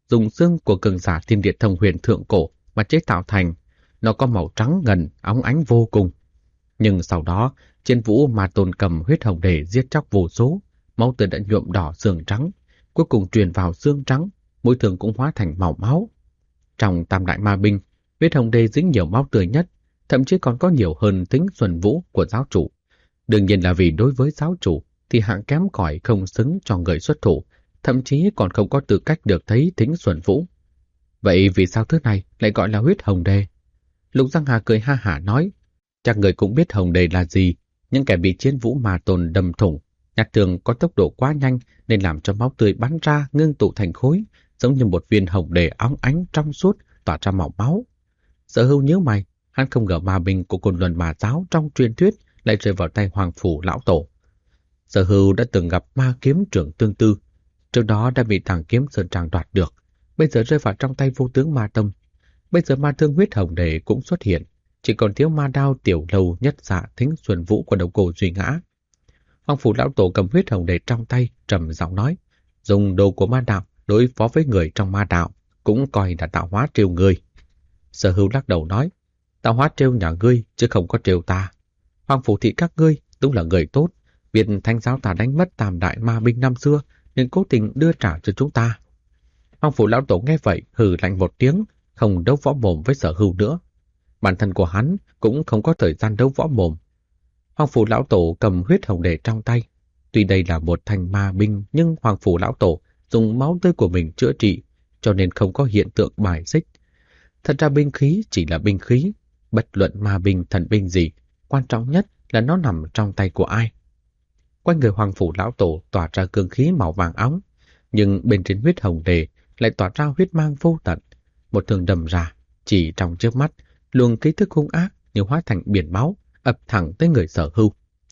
dùng xương của cường giả thiên địa thông huyền thượng cổ mà chế tạo thành. Nó có màu trắng ngần, óng ánh vô cùng. Nhưng sau đó, trên vũ Ma Tôn cầm huyết hồng đề giết chóc vô số, máu tươi đã nhuộm đỏ xương trắng, cuối cùng truyền vào xương trắng, mũi thương cũng hóa thành màu máu. Trong tam đại ma binh, huyết hồng đề dính nhiều máu tươi nhất, thậm chí còn có nhiều hơn Thính Xuân Vũ của giáo chủ. Đương nhiên là vì đối với giáo chủ thì hạng kém cỏi không xứng cho người xuất thủ, thậm chí còn không có tư cách được thấy Thính Xuân Vũ. Vậy vì sao thứ này lại gọi là huyết hồng đề? Lục Giang Hà cười ha hả nói, chắc người cũng biết hồng đề là gì, những kẻ bị chiến vũ Ma Tôn đâm thủng, nhát thương có tốc độ quá nhanh nên làm cho máu tươi bắn ra ngưng tụ thành khối, giống như một viên hồng đề óng ánh trong suốt tỏa ra màu máu. Sở Hưu nhíu mày, hắn không ngờ ma binh của Côn Luân Ma giáo trong truyền thuyết lại rơi vào tay Hoàng Phủ lão tổ. Sở Hưu đã từng gặp ma kiếm trưởng tương tư, trước đó đã bị Tàng Kiếm Sơn Trang đoạt được, bây giờ rơi vào trong tay Vô Tướng Ma Tông. Bây giờ ma thương huyết hồng đề cũng xuất hiện, chỉ còn thiếu ma đao tiểu lâu nhất dạ Thính Xuân Vũ của đầu cổ Duy Ngã. Hoàng Phủ lão tổ cầm huyết hồng đề trong tay, trầm giọng nói, dùng đồ của ma đạo đối phó với người trong ma đạo, cũng coi là tạo hóa trêu người. Sở Hưu lắc đầu nói, tạo hóa trêu nhà ngươi chứ không có trêu ta. Hoàng Phủ thị các ngươi đúng là người tốt, biết Thánh giáo ta đánh mất tam đại ma binh năm xưa nên cố tình đưa trả cho chúng ta. Hoàng Phủ lão tổ nghe vậy hừ lạnh một tiếng, không đấu võ mồm với Sở Hưu nữa. Bản thân của hắn cũng không có thời gian đấu võ mồm. Hoàng Phủ lão tổ cầm huyết hồng đề trong tay. Tuy đây là một thanh ma binh nhưng Hoàng Phủ lão tổ dùng máu tươi của mình chữa trị, cho nên không có hiện tượng bài xích. Thật ra binh khí chỉ là binh khí, bất luận ma binh thần binh gì, quan trọng nhất là nó nằm trong tay của ai. Quanh người Hoàng Phủ lão tổ tỏa ra cương khí màu vàng óng, nhưng bên trên huyết hồng đề lại tỏa ra huyết mang vô tận. Một thương đâm ra, chỉ trong chớp mắt, luồng khí thức hung ác như hóa thành biển máu, ập thẳng tới người Sở Hưu.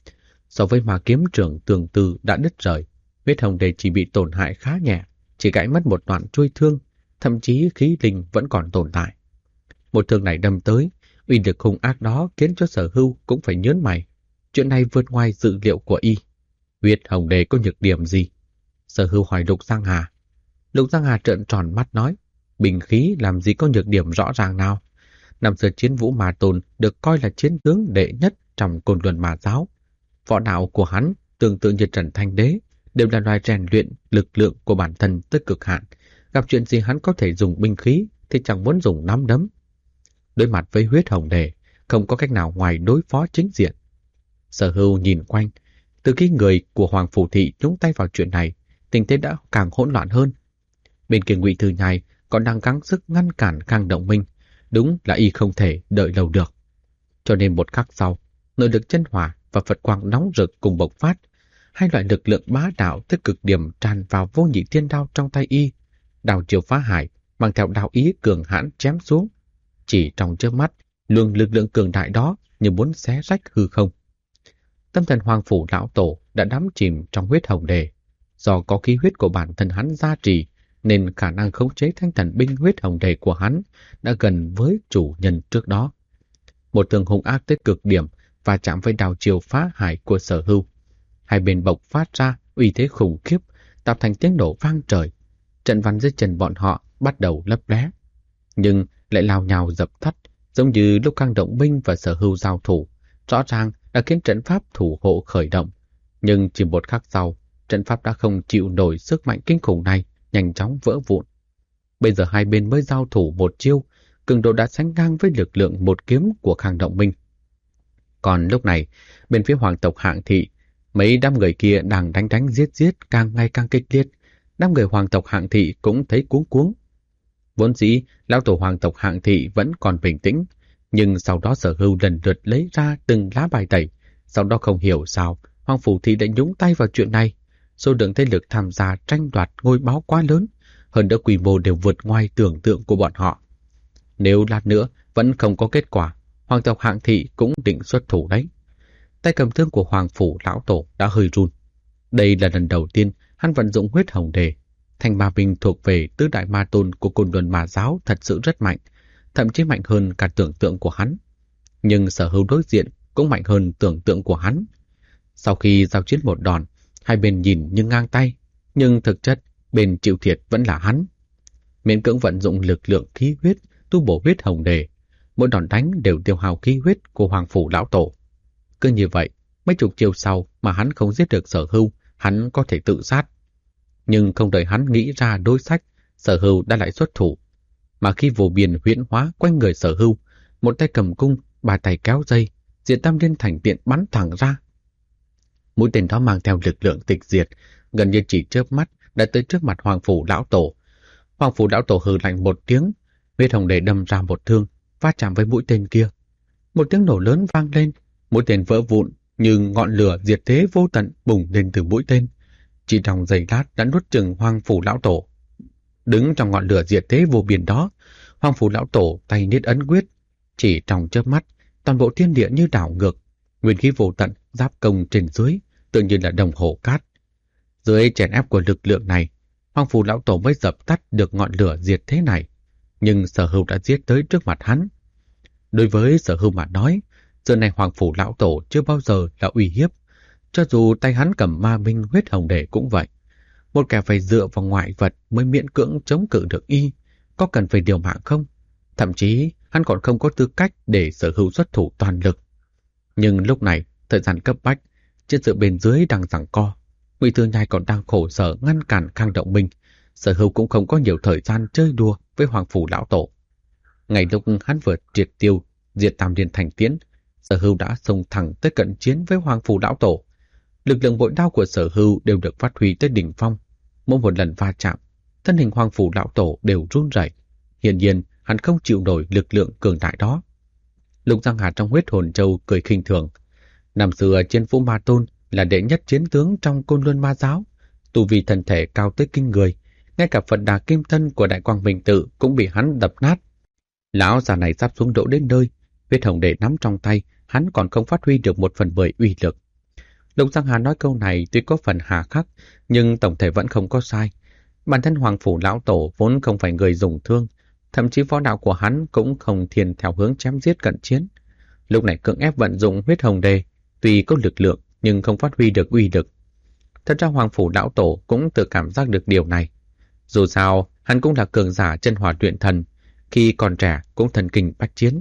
So với ma kiếm trưởng tương tư đã đứt rời, huyết hồng đề chỉ bị tổn hại khá nhẹ, chỉ gãy mất một đoạn chuôi thương, thậm chí khí linh vẫn còn tồn tại. Một thương này đâm tới, uy lực hung ác đó khiến cho Sở Hưu cũng phải nhớn mày. Chuyện này vượt ngoài dự liệu của y. Huyết hồng đề có nhược điểm gì? Sở Hưu hỏi Lục Giang Hà. Lục Giang Hà trợn tròn mắt nói, binh khí làm gì có nhược điểm rõ ràng nào? Năm xưa chiến vũ Ma Tôn được coi là chiến tướng đệ nhất trong Côn Luân Ma giáo. Võ đạo của hắn tương tự như Trần Thanh Đế, đều là loài rèn luyện lực lượng của bản thân tới cực hạn. Gặp chuyện gì hắn có thể dùng binh khí thì chẳng muốn dùng nắm đấm. Đối mặt với huyết hồng đề, không có cách nào ngoài đối phó chính diện. Sở Hưu nhìn quanh, từ khi người của Hoàng Phủ thị nhúng tay vào chuyện này, tình thế đã càng hỗn loạn hơn. Bên kia Ngụy Thư Nhai còn đang gắng sức ngăn cản Khang Động Minh, đúng là y không thể đợi lâu được. Cho nên một khắc sau, nội lực chân hỏa và Phật quang nóng rực cùng bộc phát, hai loại lực lượng bá đạo tới cực điểm tràn vào vô nhị thiên đao trong tay y. Đao chiều phá hải mang theo đạo ý cường hãn chém xuống. Chỉ trong chớp mắt, luồng lực lượng cường đại đó như muốn xé rách hư không. Tâm thần Hoàng Phủ lão tổ đã đắm chìm trong huyết hồng đề. Do có khí huyết của bản thân hắn gia trì, nên khả năng khống chế thanh thần binh huyết hồng đề của hắn đã gần với chủ nhân trước đó. Một thương hung ác tới cực điểm và chạm với đao chiều phá hải của Sở Hưu. Hai bên bộc phát ra uy thế khủng khiếp, tạo thành tiếng nổ vang trời. Trận văn dưới chân bọn họ bắt đầu lấp lé, nhưng lại lao nhào dập tắt, giống như lúc Khang Động Minh và Sở Hưu giao thủ. Rõ ràng đã khiến trận pháp thủ hộ khởi động, nhưng chỉ một khắc sau, trận pháp đã không chịu nổi sức mạnh kinh khủng này, nhanh chóng vỡ vụn. Bây giờ hai bên mới giao thủ một chiêu, cường độ đã sánh ngang với lực lượng một kiếm của Khang Động Minh. Còn lúc này, bên phía hoàng tộc Hạng Thị, mấy đám người kia đang đánh giết càng ngày càng kịch liệt. Đám người hoàng tộc Hạng Thị cũng thấy cuống cuống. Vốn dĩ, lão tổ hoàng tộc Hạng Thị vẫn còn bình tĩnh, nhưng sau đó Sở Hưu lần lượt lấy ra từng lá bài tẩy. Sau đó không hiểu sao, Hoàng Phủ Thị đã nhúng tay vào chuyện này. Số lượng thế lực tham gia tranh đoạt ngôi báo quá lớn, hơn nữa quy mô đều vượt ngoài tưởng tượng của bọn họ. Nếu lát nữa vẫn không có kết quả, hoàng tộc Hạng Thị cũng định xuất thủ đấy. Tay cầm thương của Hoàng Phủ lão tổ đã hơi run. Đây là lần đầu tiên hắn vận dụng huyết hồng đề. Thanh ma binh thuộc về tứ đại ma tôn của Côn Luân Ma giáo thật sự rất mạnh, thậm chí mạnh hơn cả tưởng tượng của hắn. Nhưng Sở Hưu đối diện cũng mạnh hơn tưởng tượng của hắn. Sau khi giao chiến một đòn, hai bên nhìn như ngang tay, nhưng thực chất bên chịu thiệt vẫn là hắn. miễn cưỡng vận dụng lực lượng khí huyết tu bổ huyết hồng đề. Mỗi đòn đánh đều tiêu hao khí huyết của Hoàng Phủ lão tổ. Cứ như vậy, mấy chục chiêu sau mà hắn không giết được Sở Hưu, hắn có thể tự sát. Nhưng không đợi hắn nghĩ ra đối sách, Sở Hưu đã lại xuất thủ. Mà khi vô biên huyễn hóa quanh người Sở Hưu, một tay cầm cung, ba tay kéo dây, Diệt Tam Liên Thành Tiễn bắn thẳng ra. Mũi tên đó mang theo lực lượng tịch diệt, gần như chỉ chớp mắt đã tới trước mặt Hoàng Phủ lão tổ. Hoàng Phủ lão tổ hừ lạnh một tiếng, huyết hồng đề đâm ra một thương, va chạm với mũi tên kia. Một tiếng nổ lớn vang lên, mũi tên vỡ vụn như ngọn lửa diệt thế vô tận bùng lên từ mũi tên. Chỉ trong giây lát đã nuốt chửng Hoàng Phủ lão tổ. Đứng trong ngọn lửa diệt thế vô biên đó, Hoàng Phủ lão tổ tay niết ấn quyết, chỉ trong chớp mắt, toàn bộ thiên địa như đảo ngược, nguyên khí vô tận giáp công trên dưới, tự nhiên là đồng hồ cát. Dưới chèn ép của lực lượng này, Hoàng Phủ lão tổ mới dập tắt được ngọn lửa diệt thế này, nhưng Sở Hưu đã giết tới trước mặt hắn. Đối với Sở Hưu mà nói, giờ này Hoàng Phủ lão tổ chưa bao giờ là uy hiếp, cho dù tay hắn cầm ma binh huyết hồng đề cũng vậy. Một kẻ phải dựa vào ngoại vật mới miễn cưỡng chống cự được y, có cần phải điều mạng không? Thậm chí hắn còn không có tư cách để Sở Hưu xuất thủ toàn lực. Nhưng lúc này, thời gian cấp bách, trên sự bên dưới đang giằng co, Ngụy Thư Nhai còn đang khổ sở ngăn cản Khang Động Minh. Sở Hưu cũng không có nhiều thời gian chơi đùa với Hoàng Phủ lão tổ. Ngay lúc hắn vừa triệt tiêu Diệt Tam Liên Thành Tiễn, Sở Hưu đã xông thẳng tới cận chiến với Hoàng Phủ lão tổ. Lực lượng bội đao của Sở Hưu đều được phát huy tới đỉnh phong. Mỗi một lần va chạm, thân hình Hoàng Phủ lão tổ đều run rẩy. Hiển nhiên, hắn không chịu nổi lực lượng cường đại đó. Lục Giang Hà trong Huyết Hồn Châu cười khinh thường. Năm xưa trên Vũ Ma Tôn là đệ nhất chiến tướng trong Côn Luân Ma giáo, tu vi thân thể cao tới kinh người, ngay cả Phật Đà Kim Thân của Đại Quang Minh Tự cũng bị hắn đập nát. Lão già này sắp xuống đỗ đến nơi, huyết hồng đề nắm trong tay, hắn còn không phát huy được 1/10 uy lực. Lục Giang Hà nói câu này tuy có phần hà khắc, nhưng tổng thể vẫn không có sai. Bản thân Hoàng Phủ lão tổ vốn không phải người dùng thương, thậm chí võ đạo của hắn cũng không thiên theo hướng chém giết cận chiến. Lúc này cưỡng ép vận dụng huyết hồng đề, tuy có lực lượng nhưng không phát huy được uy lực. Thật ra Hoàng Phủ lão tổ cũng tự cảm giác được điều này. Dù sao, hắn cũng là cường giả chân hỏa luyện thần, khi còn trẻ cũng thần kinh bách chiến.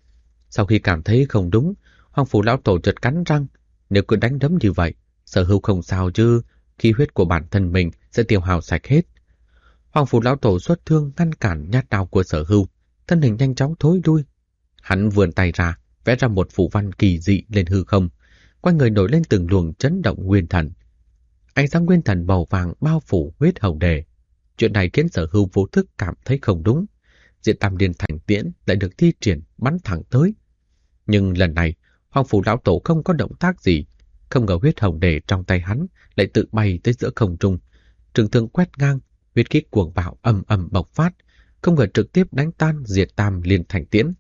Sau khi cảm thấy không đúng, Hoàng Phủ lão tổ chợt cắn răng, nếu cứ đánh đấm như vậy, Sở Hưu không sao chứ, khí huyết của bản thân mình sẽ tiêu hao sạch hết. Hoàng Phủ lão tổ xuất thương ngăn cản nhát đao của Sở Hưu, thân hình nhanh chóng thối lui. Hắn vươn tay ra, vẽ ra một phù văn kỳ dị lên hư không, quanh người nổi lên từng luồng chấn động nguyên thần. Ánh sáng nguyên thần màu vàng bao phủ huyết hồng đề. Chuyện này khiến Sở Hưu vô thức cảm thấy không đúng. Diệt Tam Liên Thành Tiễn lại được thi triển bắn thẳng tới. Nhưng lần này, Hoàng Phủ lão tổ không có động tác gì, không ngờ huyết hồng đề trong tay hắn lại tự bay tới giữa không trung, trường thương quét ngang, huyết khí cuồng bạo ầm ầm bộc phát, không ngờ trực tiếp đánh tan Diệt Tam Liên Thành Tiễn.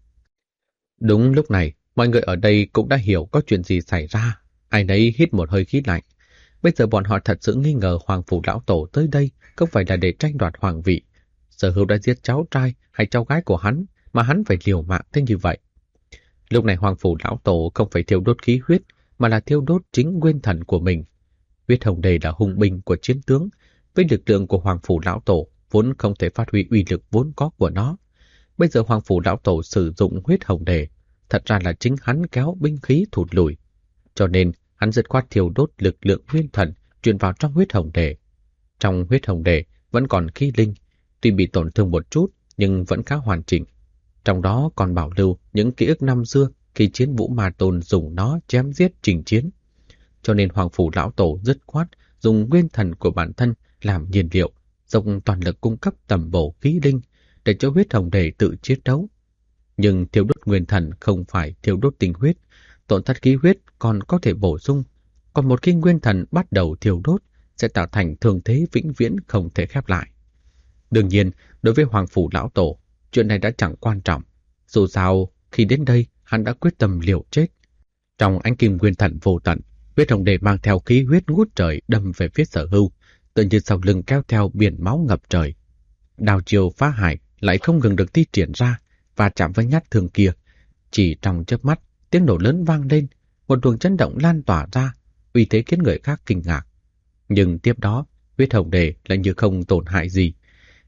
Đúng lúc này, mọi người ở đây cũng đã hiểu có chuyện gì xảy ra, ai nấy hít một hơi khí lạnh. Bây giờ bọn họ thật sự nghi ngờ Hoàng Phủ lão tổ tới đây không phải là để tranh đoạt hoàng vị. Sở Hưu đã giết cháu trai hay cháu gái của hắn mà hắn phải liều mạng thế như vậy. Lúc này Hoàng Phủ lão tổ không phải thiêu đốt khí huyết mà là thiêu đốt chính nguyên thần của mình. Huyết hồng đề là hùng binh của chiến tướng, với lực lượng của Hoàng Phủ lão tổ vốn không thể phát huy uy lực vốn có của nó. Bây giờ Hoàng Phủ lão tổ sử dụng huyết hồng đề, thật ra là chính hắn kéo binh khí thụt lùi. Cho nên hắn dứt khoát thiêu đốt lực lượng nguyên thần truyền vào trong huyết hồng đề. Trong huyết hồng đề vẫn còn khí linh, tuy bị tổn thương một chút nhưng vẫn khá hoàn chỉnh. Trong đó còn bảo lưu những ký ức năm xưa khi chiến Vũ Ma Tôn dùng nó chém giết trình chiến. Cho nên Hoàng Phủ lão tổ dứt khoát dùng nguyên thần của bản thân làm nhiên liệu, dùng toàn lực cung cấp tầm bổ khí linh để cho huyết hồng đề tự chiến đấu. Nhưng thiêu đốt nguyên thần không phải thiêu đốt tinh huyết, tổn thất khí huyết còn có thể bổ sung, còn một khi nguyên thần bắt đầu thiêu đốt sẽ tạo thành thương thế vĩnh viễn không thể khép lại. Đương nhiên, đối với Hoàng Phủ lão tổ, chuyện này đã chẳng quan trọng. Dù sao, khi đến đây, hắn đã quyết tâm liều chết. Trong ánh kim nguyên thần vô tận, huyết hồng đề mang theo khí huyết ngút trời đâm về phía Sở Hưu, tự như sau lưng kéo theo biển máu ngập trời. Đao chiêu phá hải lại không ngừng được thi triển ra và chạm với nhát thương kia. Chỉ trong chớp mắt, tiếng nổ lớn vang lên, một luồng chấn động lan tỏa ra, uy thế khiến người khác kinh ngạc. Nhưng tiếp đó, huyết hồng đề lại như không tổn hại gì.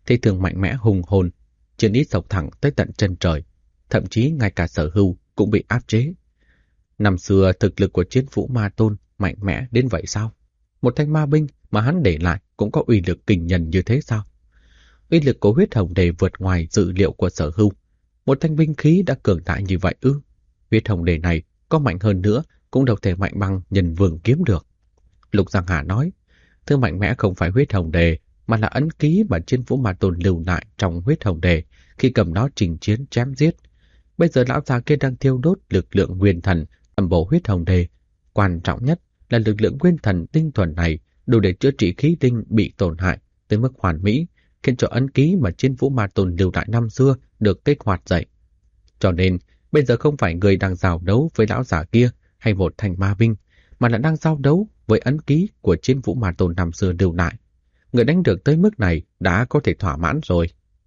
Thế thường mạnh mẽ hùng hồn, chiến ý sộc thẳng tới tận chân trời, thậm chí ngay cả Sở Hưu cũng bị áp chế. Năm xưa thực lực của Chiến Vũ Ma Tôn mạnh mẽ đến vậy sao? Một thanh ma binh mà hắn để lại cũng có uy lực kinh nhân như thế sao? Uy lực của huyết hồng đề vượt ngoài dự liệu của Sở Hưu. Một thanh binh khí đã cường đại như vậy ư? Huyết hồng đề này có mạnh hơn nữa cũng đâu thể mạnh bằng Nhân Vương kiếm được. Lục Giang Hà nói, thứ mạnh mẽ không phải huyết hồng đề, mà là ấn ký mà Chiến Vũ Ma Tôn lưu lại trong huyết hồng đề khi cầm nó trình chiến chém giết. Bây giờ lão già kia đang thiêu đốt lực lượng nguyên thần tầm bổ huyết hồng đề. Quan trọng nhất là lực lượng nguyên thần tinh thuần này đủ để chữa trị khí tinh bị tổn hại tới mức hoàn mỹ, khiến cho ấn ký mà Chiến Vũ Ma Tôn lưu lại năm xưa được kích hoạt dậy. Cho nên, bây giờ không phải người đang giao đấu với lão già kia hay một thanh ma binh, mà là đang giao đấu với ấn ký của Chiến Vũ Ma Tôn năm xưa lưu lại. Người đánh được tới mức này đã có thể thỏa mãn rồi.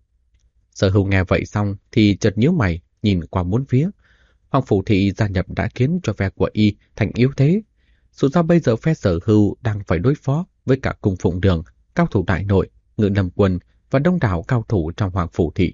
Sở Hưu nghe vậy xong thì chợt nhíu mày, nhìn qua bốn phía. Hoàng Phủ Thị gia nhập đã khiến cho phe của y thành yếu thế. Dù sao bây giờ phe Sở Hưu đang phải đối phó với cả Cung Phụng Đường, cao thủ đại nội, Ngự Lâm Quân và đông đảo cao thủ trong Hoàng Phủ Thị.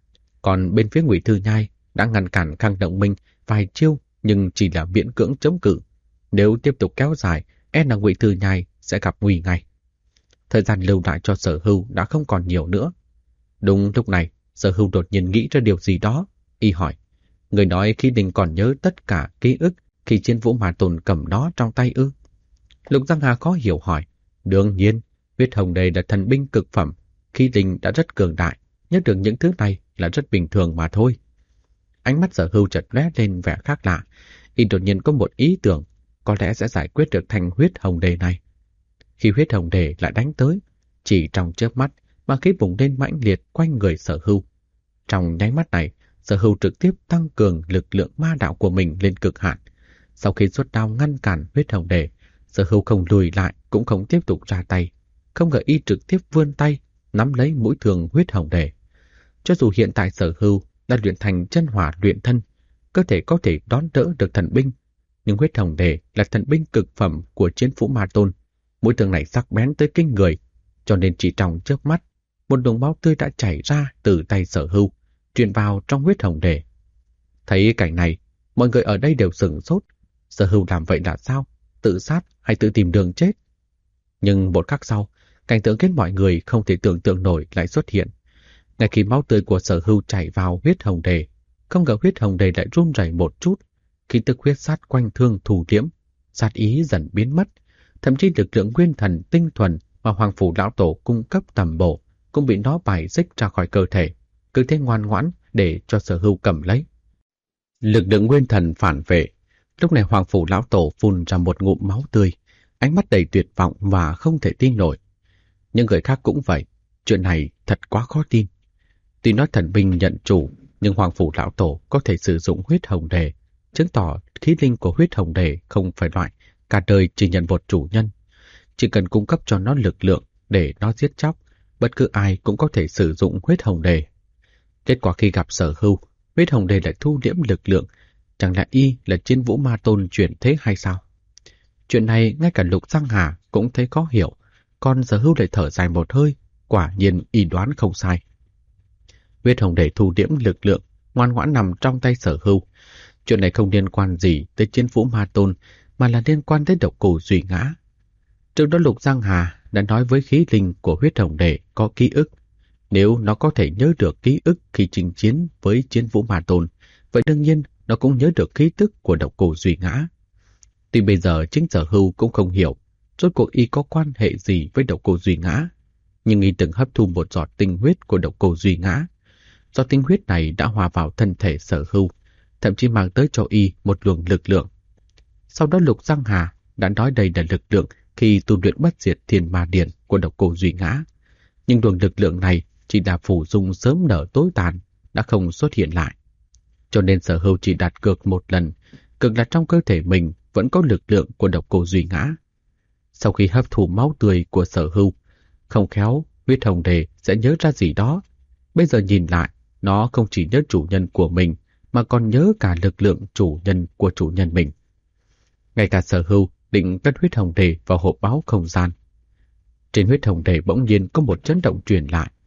Còn bên phía Ngụy Thư Nhai đã ngăn cản Khang Động Minh vài chiêu nhưng chỉ là miễn cưỡng chống cự. Nếu tiếp tục kéo dài, e là Ngụy Thư Nhai sẽ gặp nguy ngay. Thời gian lưu lại cho Sở Hưu đã không còn nhiều nữa. Đúng lúc này, Sở Hưu đột nhiên nghĩ ra điều gì đó. Y hỏi, người nói khi Đình còn nhớ tất cả ký ức khi Chiến Vũ Ma Tôn cầm nó trong tay ư? Lục Giang Hà khó hiểu hỏi, đương nhiên, huyết hồng đề là thần binh cực phẩm, khi Đình đã rất cường đại, nhớ được những thứ này là rất bình thường mà thôi. Ánh mắt Sở Hưu chợt lóe lên vẻ khác lạ. Y đột nhiên có một ý tưởng, có lẽ sẽ giải quyết được thành huyết hồng đề này. Khi huyết hồng đề lại đánh tới, chỉ trong chớp mắt mà khí bùng lên mãnh liệt quanh người Sở Hưu. Trong nháy mắt này, Sở Hưu trực tiếp tăng cường lực lượng ma đạo của mình lên cực hạn. Sau khi xuất đao ngăn cản huyết hồng đề, Sở Hưu không lùi lại cũng không tiếp tục ra tay. Không ngờ y trực tiếp vươn tay, nắm lấy mũi thương huyết hồng đề. Cho dù hiện tại Sở Hưu đã luyện thành chân hỏa luyện thân, cơ thể có thể đón đỡ được thần binh, nhưng huyết hồng đề là thần binh cực phẩm của Chiến Vũ Ma Tôn. Mũi thương này sắc bén tới kinh người, cho nên chỉ trong chớp mắt, một luồng máu tươi đã chảy ra từ tay Sở Hưu, truyền vào trong huyết hồng đề. Thấy cảnh này, mọi người ở đây đều sửng sốt. Sở Hưu làm vậy là sao? Tự sát hay tự tìm đường chết? Nhưng một khắc sau, cảnh tượng khiến mọi người không thể tưởng tượng nổi lại xuất hiện. Ngay khi máu tươi của Sở Hưu chảy vào huyết hồng đề, không ngờ huyết hồng đề lại run rẩy một chút. Khí tức huyết sát quanh thương thủ liễm, sát ý dần biến mất. Thậm chí lực lượng nguyên thần tinh thuần mà Hoàng Phủ Lão Tổ cung cấp tầm bổ cũng bị nó bài xích ra khỏi cơ thể, cứ thế ngoan ngoãn để cho Sở Hưu cầm lấy. Lực lượng nguyên thần phản vệ. Lúc này Hoàng Phủ Lão Tổ phun ra một ngụm máu tươi, ánh mắt đầy tuyệt vọng và không thể tin nổi. Những người khác cũng vậy, chuyện này thật quá khó tin. Tuy nói thần binh nhận chủ, nhưng Hoàng Phủ Lão Tổ có thể sử dụng huyết hồng đề, chứng tỏ khí linh của huyết hồng đề không phải loại cả đời chỉ nhận một chủ nhân. Chỉ cần cung cấp cho nó lực lượng để nó giết chóc, bất cứ ai cũng có thể sử dụng huyết hồng đề. Kết quả khi gặp Sở Hưu, huyết hồng đề lại thu liễm lực lượng, chẳng lẽ y là Chiến Vũ Ma Tôn chuyển thế hay sao? Chuyện này ngay cả Lục Giang Hà cũng thấy khó hiểu, còn Sở Hưu lại thở dài một hơi, quả nhiên y đoán không sai. Huyết hồng đề thu liễm lực lượng, ngoan ngoãn nằm trong tay Sở Hưu. Chuyện này không liên quan gì tới Chiến Vũ Ma Tôn, mà là liên quan tới độc cổ Duy Ngã. Trước đó Lục Giang Hà đã nói với khí linh của huyết hồng đề có ký ức. Nếu nó có thể nhớ được ký ức khi chinh chiến với Chiến Vũ Ma Tôn, vậy đương nhiên nó cũng nhớ được khí tức của độc cổ Duy Ngã. Tuy bây giờ chính Sở Hưu cũng không hiểu rốt cuộc y có quan hệ gì với độc cổ Duy Ngã, nhưng y từng hấp thu một giọt tinh huyết của độc cổ Duy Ngã. Giọt tinh huyết này đã hòa vào thân thể Sở Hưu, thậm chí mang tới cho y một luồng lực lượng. Sau đó Lục Giang Hà đã nói đây là lực lượng khi tu luyện bất diệt thiên ma điển của độc cổ Duy Ngã. Nhưng luồng lực lượng này chỉ là phù dung sớm nở tối tàn, đã không xuất hiện lại. Cho nên Sở Hưu chỉ đặt cược một lần, cược là trong cơ thể mình vẫn có lực lượng của độc cổ Duy Ngã. Sau khi hấp thụ máu tươi của Sở Hưu, không khéo huyết hồng đề sẽ nhớ ra gì đó. Bây giờ nhìn lại, nó không chỉ nhớ chủ nhân của mình, mà còn nhớ cả lực lượng chủ nhân của chủ nhân mình. Ngay cả Sở Hưu định cất huyết hồng đề vào hộp báo không gian. Trên huyết hồng đề bỗng nhiên có một chấn động truyền lại.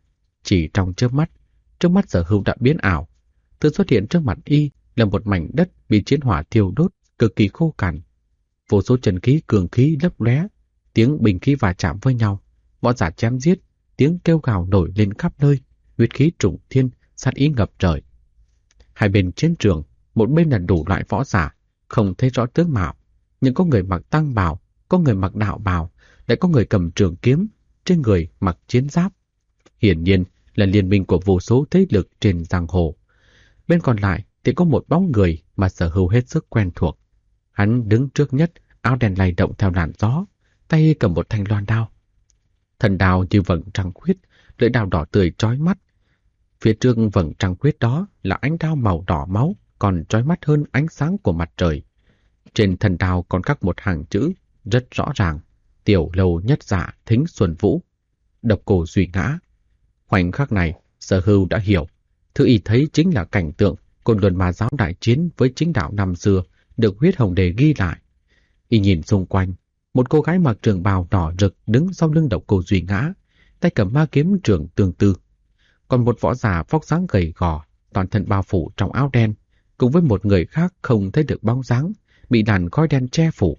Chỉ trong chớp mắt, trước mắt Sở Hưu đã biến ảo. Thứ xuất hiện trước mặt y là một mảnh đất bị chiến hỏa thiêu đốt, cực kỳ khô cằn. Vô số chân khí cường khí lấp lóe, tiếng binh khí va chạm với nhau, võ giả chém giết, tiếng kêu gào nổi lên khắp nơi, huyết khí trùng thiên, sát ý ngập trời. Hai bên chiến trường, một bên là đủ loại võ giả, không thấy rõ tướng mạo, nhưng có người mặc tăng bào, có người mặc đạo bào, lại có người cầm trường kiếm, trên người mặc chiến giáp. Hiển nhiên là liên minh của vô số thế lực trên giang hồ. Bên còn lại thì có một bóng người mà Sở Hưu hết sức quen thuộc. Hắn đứng trước nhất, áo đen lay động theo làn gió, tay cầm một thanh loan đao. Thần đao như vầng trăng khuyết, lưỡi đao đỏ tươi chói mắt. Phía trước vầng trăng khuyết đó là ánh đao màu đỏ máu, còn chói mắt hơn ánh sáng của mặt trời. Trên thần đao còn khắc một hàng chữ rất rõ ràng: Tiểu Lâu Nhất Dạ Thính Xuân Vũ, độc cổ duy ngã. Khoảnh khắc này, Sở Hưu đã hiểu, thứ y thấy chính là cảnh tượng Côn Luân Ma Giáo đại chiến với chính đạo năm xưa được Huyết Hồng Đề ghi lại. Y nhìn xung quanh, một cô gái mặc trường bào đỏ rực đứng sau lưng độc cô duy ngã, tay cầm ma kiếm trường tương tư. Còn một võ giả vóc dáng gầy gò, toàn thân bao phủ trong áo đen, cùng với một người khác không thấy được bóng dáng, bị làn khói đen che phủ.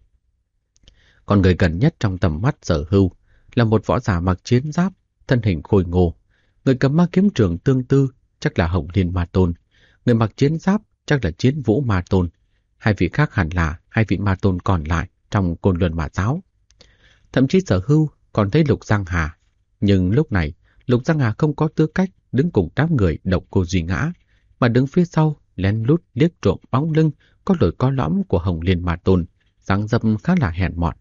Còn người gần nhất trong tầm mắt Sở Hưu là một võ giả mặc chiến giáp, thân hình khôi ngô. Người cầm ma kiếm trường tương tư chắc là Hồng Liên Ma Tôn, người mặc chiến giáp chắc là Chiến Vũ Ma Tôn. Hai vị khác hẳn là hai vị ma tôn còn lại trong Côn Luân Ma Giáo. Thậm chí Sở Hưu còn thấy Lục Giang Hà, nhưng lúc này Lục Giang Hà không có tư cách đứng cùng đám người độc cô duy ngã, mà đứng phía sau lén lút liếc trộm bóng lưng có lồi có lõm của Hồng Liên Ma Tôn, dáng dấp khá là hèn mọn.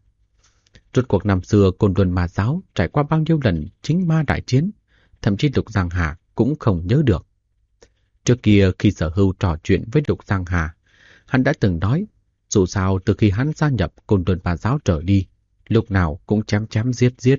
Rốt cuộc năm xưa Côn Luân Ma Giáo trải qua bao nhiêu lần chính ma đại chiến, thậm chí Lục Giang Hà cũng không nhớ được. Trước kia khi Sở Hưu trò chuyện với Lục Giang Hà, hắn đã từng nói, dù sao từ khi hắn gia nhập Côn Luân Ma Giáo trở đi, lúc nào cũng chém chém giết giết.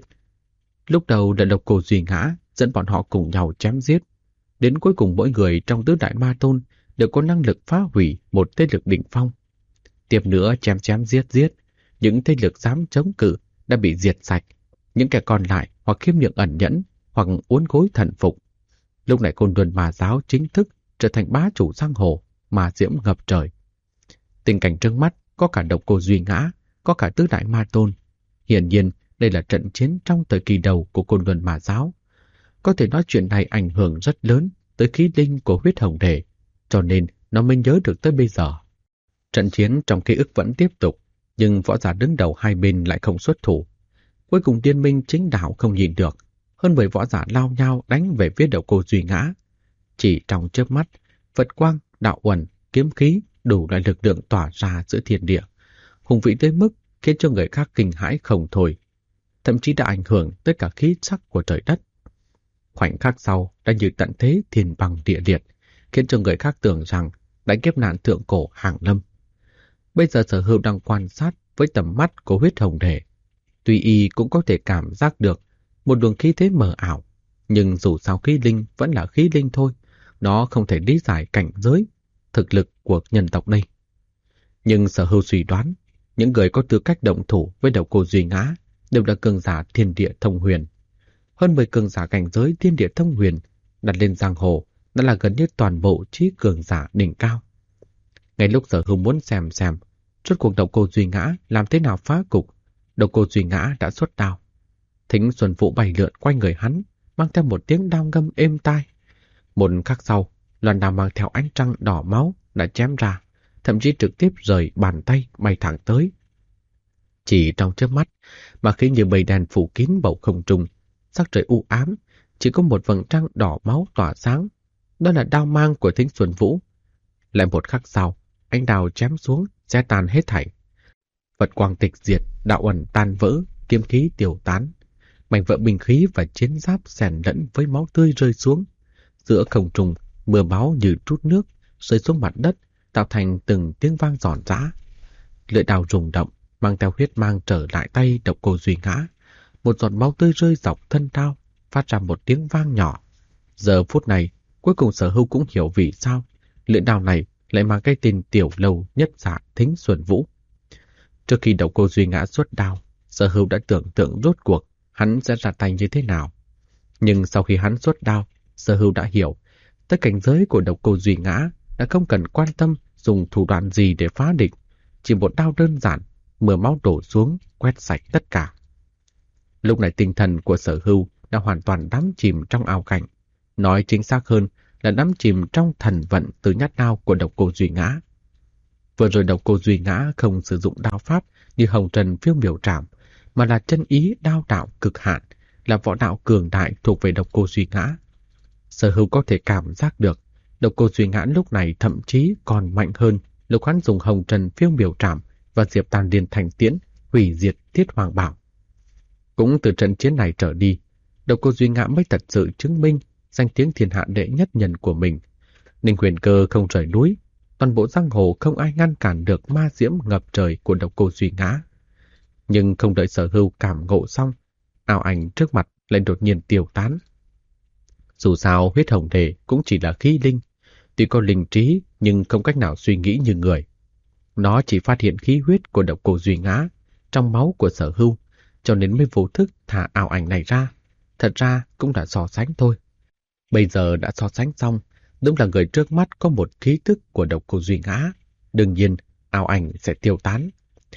Lúc đầu là độc cô duy ngã dẫn bọn họ cùng nhau chém giết, đến cuối cùng mỗi người trong tứ đại ma tôn đều có năng lực phá hủy một thế lực đỉnh phong. Tiếp nữa chém chém giết giết, những thế lực dám chống cự đã bị diệt sạch, những kẻ còn lại hoặc khiêm nhượng ẩn nhẫn, hoặc uốn gối thần phục. Lúc này Côn Luân Ma Giáo chính thức trở thành bá chủ giang hồ, mà diễm ngập trời. Tình cảnh trước mắt có cả độc cô duy ngã, có cả tứ đại ma tôn. Hiển nhiên đây là trận chiến trong thời kỳ đầu của Côn Luân Ma Giáo. Có thể nói chuyện này ảnh hưởng rất lớn tới khí linh của Huyết Hồng Đề, cho nên nó mới nhớ được tới bây giờ. Trận chiến trong ký ức vẫn tiếp tục, nhưng võ giả đứng đầu hai bên lại không xuất thủ. Cuối cùng liên minh chính đạo không nhìn được, hơn 10 võ giả lao nhau đánh về phía độc cô duy ngã. Chỉ trong chớp mắt, Phật quang, đạo uẩn, kiếm khí đủ loại lực lượng tỏa ra giữa thiên địa, hùng vĩ tới mức khiến cho người khác kinh hãi không thôi, thậm chí đã ảnh hưởng tới cả khí sắc của trời đất. Khoảnh khắc sau đã như tận thế thiên băng địa liệt, khiến cho người khác tưởng rằng đánh kiếp nạn thượng cổ hàng lâm. Bây giờ Sở Hưu đang quan sát với tầm mắt của Huyết Hồng Đề, tuy y cũng có thể cảm giác được một luồng khí thế mờ ảo, nhưng dù sao khí linh vẫn là khí linh thôi, nó không thể lý giải cảnh giới, thực lực của nhân tộc đây. Nhưng Sở Hưu suy đoán, những người có tư cách động thủ với độc cô duy ngã đều là cường giả thiên địa thông huyền. Hơn 10 cường giả cảnh giới thiên địa thông huyền đặt lên giang hồ đã là gần như toàn bộ trí cường giả đỉnh cao. Ngay lúc Sở Hưu muốn xem rốt cuộc độc cô duy ngã làm thế nào phá cục, độc cô duy ngã đã xuất đao. Thính Xuân Vũ bay lượn quanh người hắn, mang theo một tiếng đao ngâm êm tai. Một khắc sau, loan đao mang theo ánh trăng đỏ máu đã chém ra, thậm chí trực tiếp rời bàn tay bay thẳng tới. Chỉ trong chớp mắt mà khi như mây đen phủ kín bầu không trung, sắc trời u ám, chỉ có một vầng trăng đỏ máu tỏa sáng, đó là đao mang của Thính Xuân Vũ. Lại một khắc sau, ánh đao chém xuống, xé tan hết thảy. Phật quang tịch diệt, đạo ẩn tan vỡ, kiếm khí tiêu tán, mảnh vỡ binh khí và chiến giáp xen lẫn với máu tươi rơi xuống. Giữa không trung, mưa máu như trút nước rơi xuống mặt đất, tạo thành từng tiếng vang giòn giã. Lưỡi đao rung động, mang theo huyết mang trở lại tay độc cô duy ngã. Một giọt máu tươi rơi dọc thân đao, phát ra một tiếng vang nhỏ. Giờ phút này, cuối cùng Sở Hưu cũng hiểu vì sao lưỡi đao này lại mang cái tên Tiểu Lâu Nhất Dạ Thính Xuân Vũ. Trước khi độc cô duy ngã xuất đao, Sở Hưu đã tưởng tượng rốt cuộc hắn sẽ ra tay như thế nào. Nhưng sau khi hắn xuất đao, Sở Hưu đã hiểu, tới cảnh giới của độc cô Duy Ngã đã không cần quan tâm dùng thủ đoạn gì để phá địch, chỉ một đao đơn giản, mưa máu đổ xuống, quét sạch tất cả. Lúc này tinh thần của Sở Hưu đã hoàn toàn đắm chìm trong ảo cảnh, nói chính xác hơn là đắm chìm trong thần vận từ nhát đao của độc cô Duy Ngã. Vừa rồi độc cô Duy Ngã không sử dụng đao pháp như hồng trần phiêu miểu trảm, mà là chân ý đao đạo cực hạn, là võ đạo cường đại thuộc về độc cô Duy Ngã. Sở Hưu có thể cảm giác được, độc cô Duy Ngã lúc này thậm chí còn mạnh hơn lúc hắn dùng hồng trần phiêu miểu trảm và diệp tàn điền thành tiễn hủy diệt Thiết Hoàng Bảo. Cũng từ trận chiến này trở đi, độc cô Duy Ngã mới thật sự chứng minh danh tiếng thiên hạ đệ nhất nhân của mình. Ninh Huyền Cơ không rời núi, toàn bộ giang hồ không ai ngăn cản được ma diễm ngập trời của độc cô Duy Ngã. Nhưng không đợi Sở Hưu cảm ngộ xong, ảo ảnh trước mặt lại đột nhiên tiêu tán. Dù sao huyết hồng đề cũng chỉ là khí linh, tuy có linh trí nhưng không cách nào suy nghĩ như người. Nó chỉ phát hiện khí huyết của độc cô Duy Ngã trong máu của Sở Hưu, cho nên mới vô thức thả ảo ảnh này ra. Thật ra cũng đã so sánh thôi. Bây giờ đã so sánh xong, đúng là người trước mắt có một khí tức của độc cô Duy Ngã. Đương nhiên, ảo ảnh sẽ tiêu tán.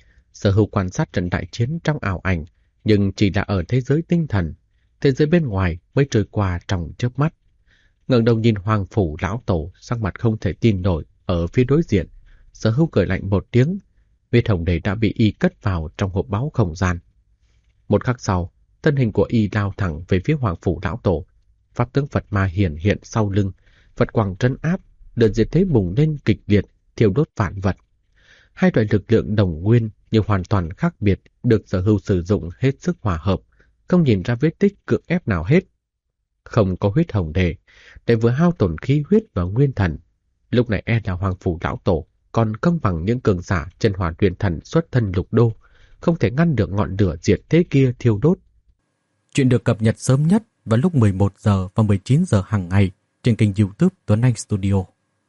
Sở Hưu quan sát trận đại chiến trong ảo ảnh, nhưng chỉ là ở thế giới tinh thần. Thế giới bên ngoài mới trôi qua trong chớp mắt. Ngẩng đầu nhìn Hoàng Phủ lão tổ, sắc mặt không thể tin nổi ở phía đối diện. Sở Hưu cười lạnh một tiếng, huyết hồng đề đã bị y cất vào trong hộp báu không gian. Một khắc sau, thân hình của y lao thẳng về phía Hoàng Phủ lão tổ. Pháp tướng Phật Ma hiển hiện sau lưng, Phật quang trấn áp, đợt diệt thế bùng lên kịch liệt, thiêu đốt vạn vật. Hai loại lực lượng đồng nguyên nhưng hoàn toàn khác biệt được Sở Hưu sử dụng hết sức hòa hợp, không nhìn ra vết tích cưỡng ép nào hết. Không có huyết hồng đề, để vừa hao tổn khí huyết và nguyên thần. Lúc này là Hoàng Phủ lão tổ còn công bằng những cường giả chân hỏa luyện thần xuất thân lục đô, không thể ngăn được ngọn lửa diệt thế kia thiêu đốt. Chuyện được cập nhật sớm nhất vào lúc 11 giờ và 19 giờ hàng ngày trên kênh YouTube Tuấn Anh Studio.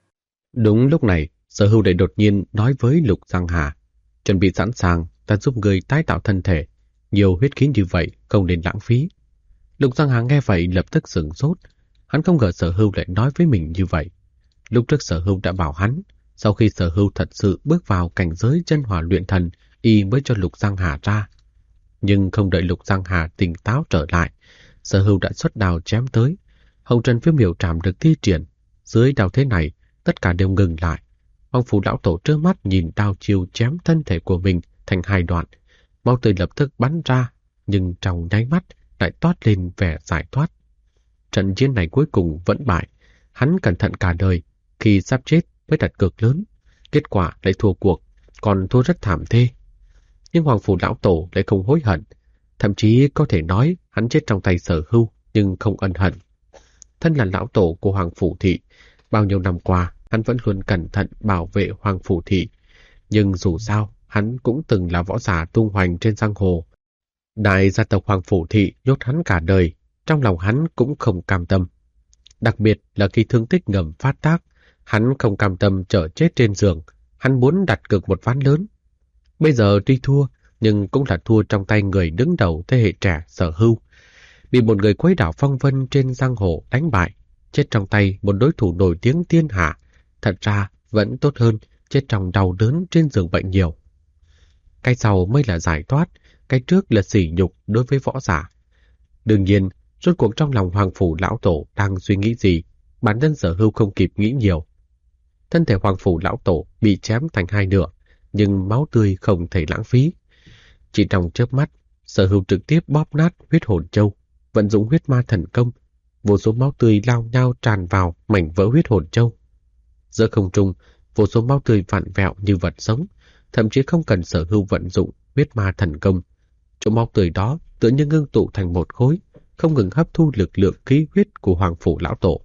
Đúng lúc này, Sở Hưu lại đột nhiên nói với Lục Giang Hà, chuẩn bị sẵn sàng, ta giúp người tái tạo thân thể, nhiều huyết khí như vậy không nên lãng phí. Lục Giang Hà nghe vậy lập tức sửng sốt, hắn không ngờ Sở Hưu lại nói với mình như vậy. Lúc trước Sở Hưu đã bảo hắn, sau khi Sở Hưu thật sự bước vào cảnh giới chân hỏa luyện thần, y mới cho Lục Giang Hà ra. Nhưng không đợi Lục Giang Hà tỉnh táo trở lại, Sở Hưu đã xuất đao chém tới. Hồng trần phiêu miểu trảm được thi triển, dưới đao thế này tất cả đều ngừng lại. Hoàng Phủ lão tổ trơ mắt nhìn đao chiêu chém thân thể của mình thành hai đoạn, máu tươi lập tức bắn ra, nhưng trong nháy mắt lại toát lên vẻ giải thoát. Trận chiến này cuối cùng vẫn bại, hắn cẩn thận cả đời, khi sắp chết mới đặt cược lớn, kết quả lại thua cuộc, còn thua rất thảm thê. Nhưng Hoàng Phủ lão tổ lại không hối hận, thậm chí có thể nói hắn chết trong tay Sở Hưu nhưng không ân hận. Thân là lão tổ của Hoàng Phủ thị, bao nhiêu năm qua hắn vẫn luôn cẩn thận bảo vệ Hoàng Phủ thị, nhưng dù sao hắn cũng từng là võ giả tung hoành trên giang hồ. Đại gia tộc Hoàng Phủ thị nhốt hắn cả đời, trong lòng hắn cũng không cam tâm. Đặc biệt là khi thương tích ngầm phát tác, hắn không cam tâm chờ chết trên giường, hắn muốn đặt cược một ván lớn. Bây giờ tuy thua, nhưng cũng là thua trong tay người đứng đầu thế hệ trẻ Sở Hưu. Bị một người khuấy đảo phong vân trên giang hồ đánh bại, chết trong tay một đối thủ nổi tiếng thiên hạ, thật ra vẫn tốt hơn chết trong đau đớn trên giường bệnh nhiều. Cái sau mới là giải thoát, cái trước là sỉ nhục đối với võ giả. Đương nhiên, rốt cuộc trong lòng Hoàng Phủ lão tổ đang suy nghĩ gì, bản thân Sở Hưu không kịp nghĩ nhiều. Thân thể Hoàng Phủ lão tổ bị chém thành hai nửa, nhưng máu tươi không thể lãng phí. Chỉ trong chớp mắt, Sở Hưu trực tiếp bóp nát huyết hồn châu, vận dụng huyết ma thần công, vô số máu tươi lao nhau tràn vào mảnh vỡ huyết hồn châu. Giữa không trung, vô số máu tươi vặn vẹo như vật sống, thậm chí không cần Sở Hưu vận dụng huyết ma thần công. Chỗ máu tươi đó tựa như ngưng tụ thành một khối, không ngừng hấp thu lực lượng khí huyết của Hoàng Phủ lão tổ.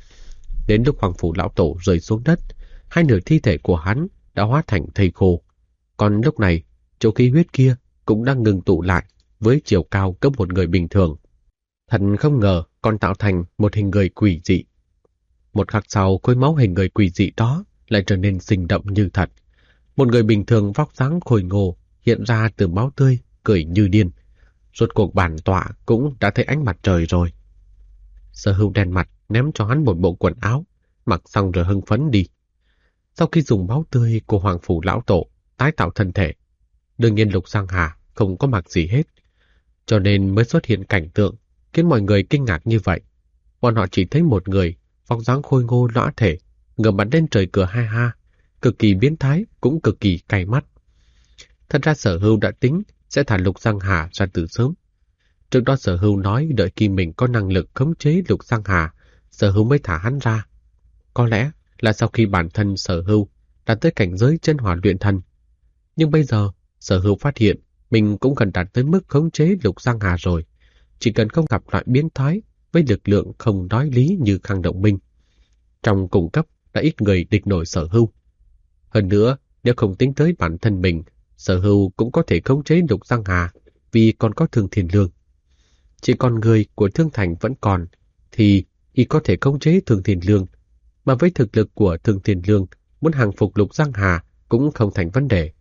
Đến lúc Hoàng Phủ lão tổ rơi xuống đất, hai nửa thi thể của hắn đã hóa thành thây khô. Còn lúc này, chỗ khí huyết kia cũng đang ngừng tụ lại với chiều cao cấp một người bình thường. Thật không ngờ còn tạo thành một hình người quỷ dị. Một khắc sau, khối máu hình người quỷ dị đó lại trở nên sinh động như thật. Một người bình thường vóc dáng khôi ngô hiện ra từ máu tươi, cười như điên. Rốt cuộc bản tọa cũng đã thấy ánh mặt trời rồi. Sở Hưu đen mặt ném cho hắn một bộ quần áo, mặc xong rồi hưng phấn đi. Sau khi dùng máu tươi của Hoàng Phủ Lão Tổ tái tạo thân thể, đương nhiên Lục Giang Hà không có mặc gì hết, cho nên mới xuất hiện cảnh tượng khiến mọi người kinh ngạc như vậy. Bọn họ chỉ thấy một người vóc dáng khôi ngô lõa thể, ngửa mặt lên trời cười ha ha, cực kỳ biến thái cũng cực kỳ cay mắt. Thật ra Sở Hưu đã tính sẽ thả Lục Giang Hà ra từ sớm. Trước đó Sở Hưu nói đợi khi mình có năng lực khống chế Lục Giang Hà, Sở Hưu mới thả hắn ra. Có lẽ là sau khi bản thân Sở Hưu đạt tới cảnh giới chân hỏa luyện thần. Nhưng bây giờ, Sở Hưu phát hiện mình cũng cần đạt tới mức khống chế Lục Giang Hà rồi. Chỉ cần không gặp loại biến thái với lực lượng không nói lý như Khang Động Minh. Trong cùng cấp đã ít người địch nổi Sở Hưu. Hơn nữa, nếu không tính tới bản thân mình, Sở Hưu cũng có thể khống chế Lục Giang Hà vì còn có Thương Thiên Lương. Chỉ còn người của Thương Thành vẫn còn, thì y có thể khống chế Thương Thiên Lương. Mà với thực lực của Thương Thiên Lương, muốn hàng phục Lục Giang Hà cũng không thành vấn đề.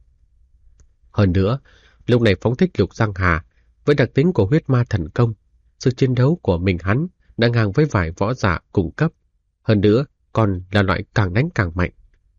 Hơn nữa, lúc này phóng thích Lục Giang Hà với đặc tính của huyết ma thần công, sức chiến đấu của mình hắn đã ngang với vài võ giả cùng cấp. Hơn nữa, còn là loại càng đánh càng mạnh.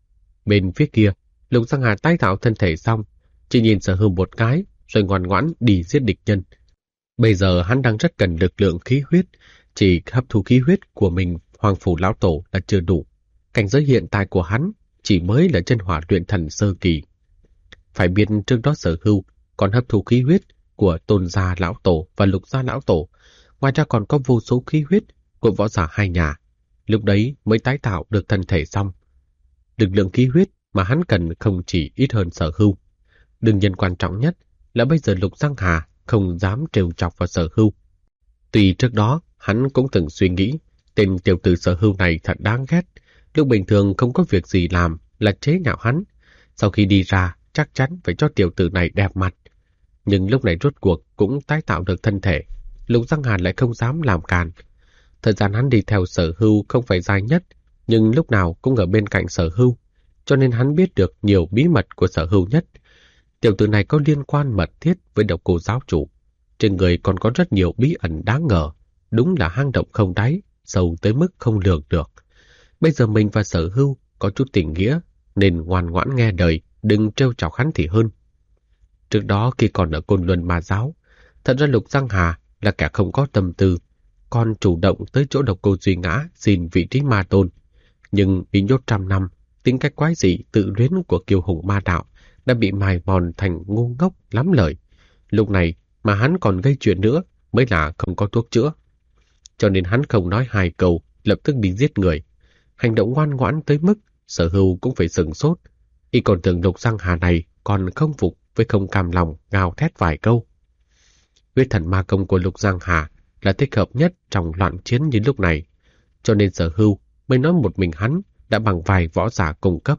Bên phía kia, Lục Giang Hà tái tạo thân thể xong, chỉ nhìn Sở Hưu một cái, rồi ngoan ngoãn đi giết địch nhân. Bây giờ hắn đang rất cần lực lượng khí huyết, chỉ hấp thu khí huyết của mình Hoàng Phủ Lão Tổ là chưa đủ. Cảnh giới hiện tại của hắn chỉ mới là chân hỏa luyện thần sơ kỳ. Phải biết trước đó Sở Hưu còn hấp thu khí huyết của Tôn Gia Lão Tổ và Lục Gia Lão Tổ, ngoài ra còn có vô số khí huyết của võ giả hai nhà. Lúc đấy mới tái tạo được thân thể xong. Lực lượng khí huyết mà hắn cần không chỉ ít hơn Sở Hưu. Đương nhiên quan trọng nhất là bây giờ Lục Giang Hà không dám trêu chọc vào Sở Hưu. Tuy trước đó hắn cũng từng suy nghĩ tên tiểu tử Sở Hưu này thật đáng ghét, lúc bình thường không có việc gì làm là chế nhạo hắn. Sau khi đi ra chắc chắn phải cho tiểu tử này đẹp mặt. Nhưng lúc này rốt cuộc cũng tái tạo được thân thể, Lục Giang Hà lại không dám làm càn. Thời gian hắn đi theo Sở Hưu không phải dài nhất, nhưng lúc nào cũng ở bên cạnh Sở Hưu, cho nên hắn biết được nhiều bí mật của Sở Hưu nhất. Tiểu tử này có liên quan mật thiết với Độc Cô giáo chủ. Trên người còn có rất nhiều bí ẩn đáng ngờ, đúng là hang động không đáy, sâu tới mức không lường được. Bây giờ mình và Sở Hưu có chút tình nghĩa, nên ngoan ngoãn nghe lời, đừng trêu chọc hắn thì hơn. Trước đó khi còn ở Côn Luân Ma Giáo, thật ra Lục Giang Hà là kẻ không có tâm tư, còn chủ động tới chỗ Độc Cô Duy Ngã xin vị trí ma tôn. Nhưng bị nhốt 100 năm, tính cách quái dị tự luyến của kiêu hùng ma đạo đã bị mài mòn thành ngu ngốc lắm lời. Lúc này mà hắn còn gây chuyện nữa mới là không có thuốc chữa. Cho nên hắn không nói hai câu, lập tức đi giết người. Hành động ngoan ngoãn tới mức Sở Hưu cũng phải sửng sốt. Y còn tưởng Lục Giang Hà này còn không phục với không cam lòng gào thét vài câu. Huyết thần ma công của Lục Giang Hà là thích hợp nhất trong loạn chiến như lúc này, cho nên Sở Hưu mới nói một mình hắn đã bằng vài võ giả cùng cấp.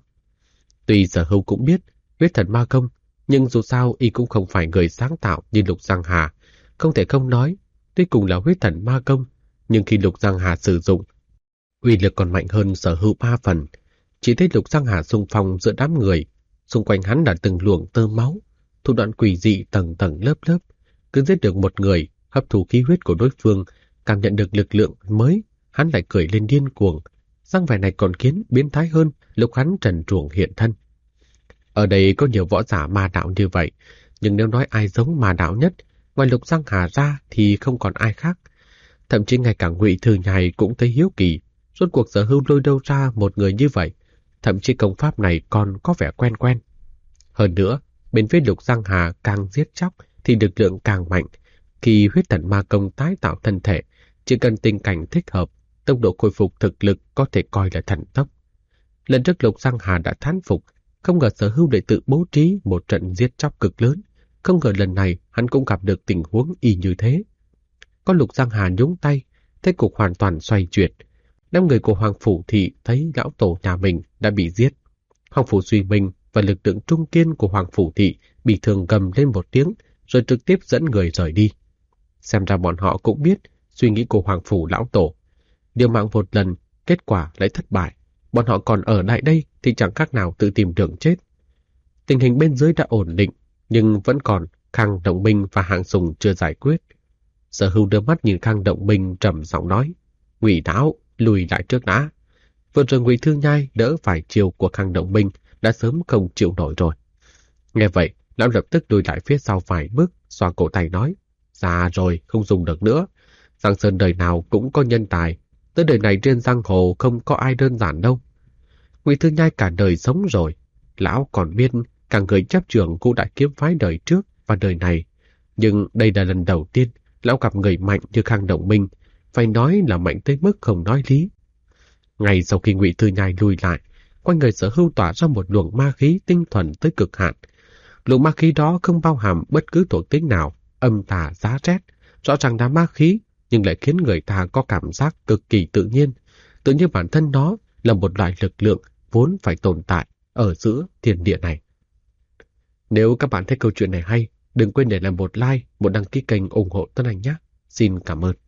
Tuy Sở Hưu cũng biết huyết thần ma công, nhưng dù sao y cũng không phải người sáng tạo như Lục Giang Hà, không thể không nói, tuy cùng là huyết thần ma công, nhưng khi Lục Giang Hà sử dụng, uy lực còn mạnh hơn Sở Hưu 3 phần. Chỉ thấy Lục Giang Hà xung phong giữa đám người, xung quanh hắn là từng luồng tơ máu, thủ đoạn quỷ dị tầng tầng lớp lớp, cứ giết được một người, hấp thụ khí huyết của đối phương, cảm nhận được lực lượng mới, hắn lại cười lên điên cuồng. Dáng vẻ này còn khiến biến thái hơn lúc hắn trần truồng hiện thân. Ở đây có nhiều võ giả ma đạo như vậy, nhưng nếu nói ai giống ma đạo nhất, ngoài Lục Giang Hà ra thì không còn ai khác. Thậm chí ngay cả Ngụy Thư Nhai cũng thấy hiếu kỳ, rốt cuộc Sở Hưu lôi đâu ra một người như vậy, thậm chí công pháp này còn có vẻ quen quen. Hơn nữa, bên phía Lục Giang Hà càng giết chóc thì lực lượng càng mạnh. Khi huyết thần ma công tái tạo thân thể, chỉ cần tình cảnh thích hợp, tốc độ khôi phục thực lực có thể coi là thần tốc. Lần trước Lục Giang Hà đã thán phục, không ngờ Sở Hưu lại tự bố trí một trận giết chóc cực lớn. Không ngờ lần này hắn cũng gặp được tình huống y như thế. Có Lục Giang Hà nhúng tay, thế cục hoàn toàn xoay chuyển. Đám người của Hoàng Phủ Thị thấy lão tổ nhà mình đã bị giết. Hoàng Phủ Duy Minh và lực lượng trung kiên của Hoàng Phủ Thị bị thương gầm lên một tiếng, rồi trực tiếp dẫn người rời đi. Xem ra bọn họ cũng biết suy nghĩ của Hoàng Phủ lão tổ. Liều mạng một lần, kết quả lại thất bại. Bọn họ còn ở lại đây thì chẳng khác nào tự tìm đường chết. Tình hình bên dưới đã ổn định, nhưng vẫn còn Khang Động Minh và Hạng Sùng chưa giải quyết. Sở Hưu đưa mắt nhìn Khang Động Minh trầm giọng nói: "Ngụy Đạo, lùi lại trước đã. Vừa rồi Ngụy Thư Nhai đỡ phải chiều của Khang Động Minh đã sớm không chịu nổi rồi. Nghe vậy, lão lập tức lùi lại phía sau vài bước, xoa cổ tay nói, già rồi, không dùng được nữa. Giang Sơn đời nào cũng có nhân tài, tới đời này trên giang hồ không có ai đơn giản đâu. Ngụy Thư Nhai cả đời sống rồi, lão còn biết cả người chấp trưởng Ngũ Đại Kiếm Phái đời trước và đời này. Nhưng đây là lần đầu tiên lão gặp người mạnh như Khang Động Minh, phải nói là mạnh tới mức không nói lý. Ngay sau khi Ngụy Thư Nhai lùi lại, quanh người Sở Hưu tỏa ra một luồng ma khí tinh thuần tới cực hạn. Luồng ma khí đó không bao hàm bất cứ thuộc tính nào, âm tà giá rét, rõ ràng là ma khí, nhưng lại khiến người ta có cảm giác cực kỳ tự nhiên, tự như bản thân nó là một loại lực lượng vốn phải tồn tại ở giữa thiên địa này. Nếu các bạn thấy câu chuyện này hay, đừng quên để lại một like, một đăng ký kênh ủng hộ Tuấn Anh nhé. Xin cảm ơn.